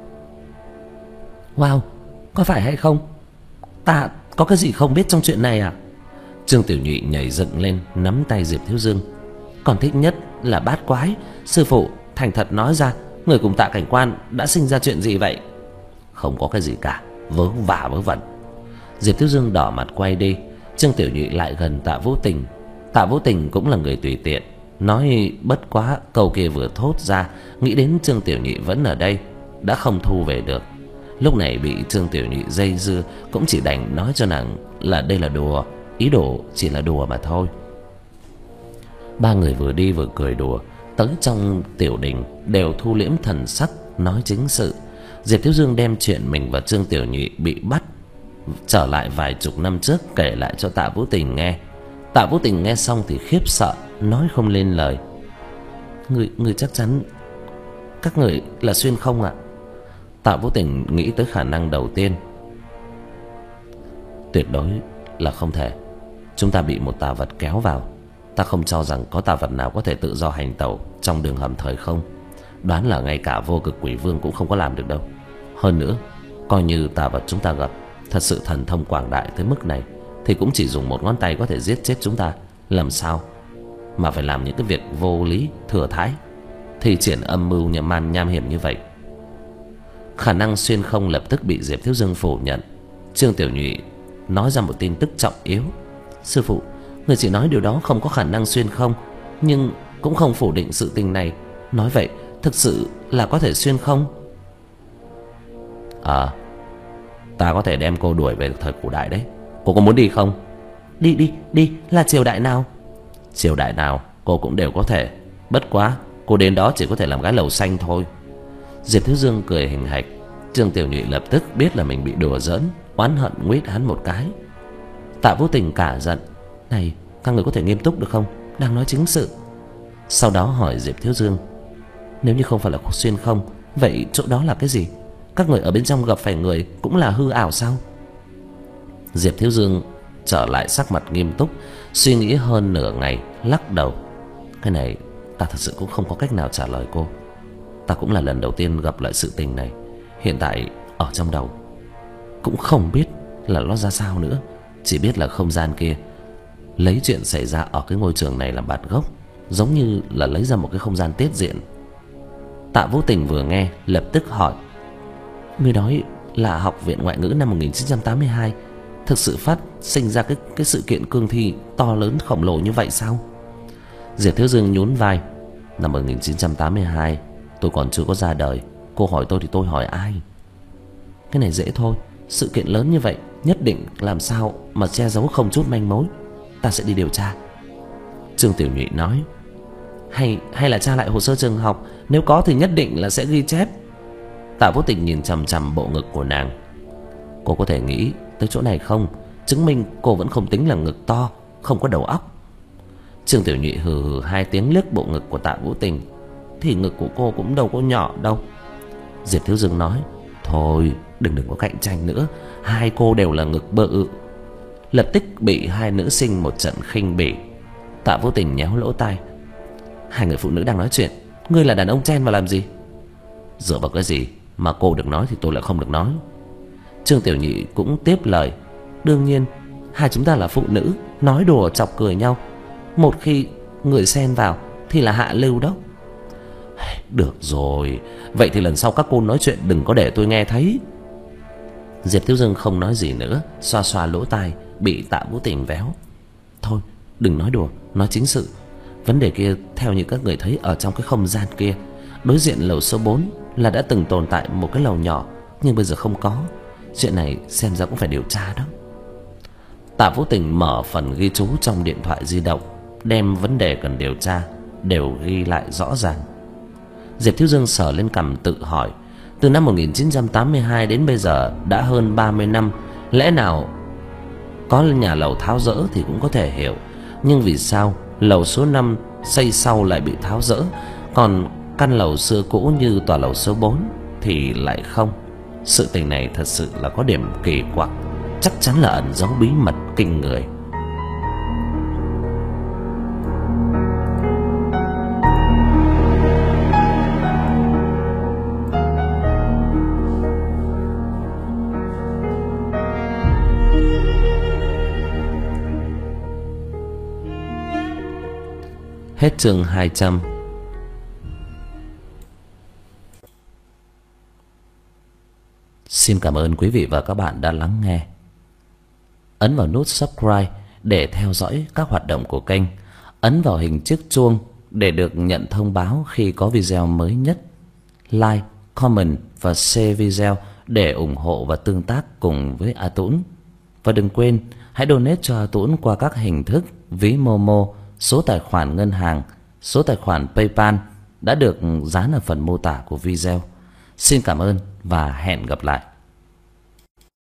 Wow, có phải hay không? Ta có cái gì không biết trong chuyện này à? Trương Tiểu Nhụy nhảy dựng lên, nắm tay Diệp Thiếu Dương: Còn thích nhất là bát quái. Sư phụ, thành thật nói ra, người cùng Tạ Cảnh Quan đã sinh ra chuyện gì vậy? Không có cái gì cả, vớ vả vớ vẩn. Diệp Thiếu Dương đỏ mặt quay đi. Trương Tiểu Nhụy lại gần Tạ Vô Tình. Tạ Vô Tình cũng là người tùy tiện, nói bất quá câu kia vừa thốt ra, nghĩ đến Trương Tiểu Nhụy vẫn ở đây, đã không thu về được. Lúc này bị Trương Tiểu Nhụy dây dưa, cũng chỉ đành nói cho nàng là đây là đùa, ý đồ chỉ là đùa mà thôi. Ba người vừa đi vừa cười đùa, tới trong tiểu đình đều thu liễm thần sắc, nói chính sự. Diệp Thiếu Dương đem chuyện mình và Trương Tiểu Nhụy bị bắt trở lại vài chục năm trước kể lại cho Tạ Vô Tình nghe. Tạ Vô Tình nghe xong thì khiếp sợ, nói không lên lời. Người, người chắc chắn các người là xuyên không ạ? Tạ Vô Tình nghĩ tới khả năng đầu tiên. Tuyệt đối là không thể. Chúng ta bị một tà vật kéo vào. Ta không cho rằng có tà vật nào có thể tự do hành tẩu trong đường hầm thời không. Đoán là ngay cả Vô Cực Quỷ Vương cũng không có làm được đâu. Hơn nữa, coi như tà vật chúng ta gặp thật sự thần thông quảng đại tới mức này, thì cũng chỉ dùng một ngón tay có thể giết chết chúng ta. Làm sao mà phải làm những cái việc vô lý thừa thãi, thi triển âm mưu nham man nham hiểm như vậy? Khả năng xuyên không lập tức bị Diệp Thiếu Dương phủ nhận. Trương Tiểu Nhụy nói ra một tin tức trọng yếu: Sư phụ, người chỉ nói điều đó không có khả năng xuyên không, nhưng cũng không phủ định sự tình này. Nói vậy thực sự là có thể xuyên không? À, ta có thể đem cô đuổi về thời cổ đại đấy. Cô có muốn đi không? Đi đi đi, là triều đại nào? Triều đại nào cô cũng đều có thể. Bất quá cô đến đó chỉ có thể làm gái lầu xanh thôi. Diệp Thiếu Dương cười hình hạch. Trương Tiểu Nhụy lập tức biết là mình bị đùa giỡn, oán hận nguyết hắn một cái. Tạ Vô Tình cả giận: Này, các người có thể nghiêm túc được không? Đang nói chính sự. Sau đó hỏi Diệp Thiếu Dương: Nếu như không phải là xuyên không, Vậy chỗ đó là cái gì? Các người ở bên trong gặp phải người cũng là hư ảo sao? Diệp Thiếu Dương trở lại sắc mặt nghiêm túc, suy nghĩ hơn nửa ngày, lắc đầu. Cái này ta thật sự cũng không có cách nào trả lời cô. Ta cũng là lần đầu tiên gặp lại sự tình này. Hiện tại ở trong đầu cũng không biết là nó ra sao nữa. Chỉ biết là không gian kia lấy chuyện xảy ra ở cái ngôi trường này làm bạt gốc, giống như là lấy ra một cái không gian tiết diện. Tạ Vũ Tình vừa nghe lập tức hỏi: Ngươi nói là học viện ngoại ngữ năm một nghìn chín trăm tám mươi hai thực sự phát sinh ra cái cái sự kiện cương thi to lớn khổng lồ như vậy sao? Diệp Thiếu Dương nhún vai: Năm một nghìn chín trăm tám mươi hai tôi còn chưa có ra đời. Cô hỏi tôi thì tôi hỏi ai? Cái này dễ thôi. Sự kiện lớn như vậy nhất định làm sao mà che giấu không chút manh mối. Ta sẽ đi điều tra. Trương Tiểu Nhụy nói: Hay hay là tra lại hồ sơ trường học, nếu có thì nhất định là sẽ ghi chép. Tạ Vũ Tình nhìn chằm chằm bộ ngực của nàng. Cô có thể nghĩ tới chỗ này không? Chứng minh cô vẫn không tính là ngực to, không có đầu óc. Trương Tiểu Nhụy hừ hừ hai tiếng liếc bộ ngực của Tạ Vũ Tình. Thì ngực của cô cũng đâu có nhỏ đâu. Diệp Thiếu Dương nói: Thôi đừng đừng có cạnh tranh nữa. Hai cô đều là ngực bự. Lập tức bị hai nữ sinh một trận khinh bỉ. Tạ Vũ Tình nhéo lỗ tai: Hai người phụ nữ đang nói chuyện, ngươi là đàn ông chen vào làm gì? Dựa vào cái gì mà cô được nói thì tôi lại không được nói? Trương Tiểu Nhị cũng tiếp lời: Đương nhiên hai chúng ta là phụ nữ, nói đùa chọc cười nhau. Một khi người xen vào thì là hạ lưu đó. Được rồi, vậy thì lần sau các cô nói chuyện đừng có để tôi nghe thấy. Diệp Thiếu Dương không nói gì nữa, xoa xoa lỗ tai bị Tạ Vũ Tình véo. Thôi đừng nói đùa, nói chính sự. Vấn đề kia theo như các người thấy ở trong cái không gian kia, đối diện lầu số bốn là đã từng tồn tại một cái lầu nhỏ, nhưng bây giờ không có. Chuyện này xem ra cũng phải điều tra đó. Tạ Vũ Tình mở phần ghi chú trong điện thoại di động, đem vấn đề cần điều tra đều ghi lại rõ ràng. Diệp Thiếu Dương sờ lên cằm tự hỏi: Từ năm một nghìn chín trăm tám mươi hai đến bây giờ đã hơn ba mươi năm, lẽ nào có nhà lầu tháo dỡ thì cũng có thể hiểu, nhưng vì sao lầu số năm xây sau lại bị tháo dỡ, còn căn lầu xưa cũ như tòa lầu số bốn thì lại không? Sự tình này thật sự là có điểm kỳ quặc, chắc chắn là ẩn giấu bí mật kinh người. Hết chương hai trăm. Xin cảm ơn quý vị và các bạn đã lắng nghe. Ấn vào nút subscribe để theo dõi các hoạt động của kênh. Ấn vào hình chiếc chuông để được nhận thông báo khi có video mới nhất. Like, comment và share video để ủng hộ và tương tác cùng với A Tũng. Và đừng quên hãy donate cho A Tũng qua các hình thức ví Momo, số tài khoản ngân hàng, số tài khoản PayPal đã được dán ở phần mô tả của video. Xin cảm ơn và hẹn gặp lại.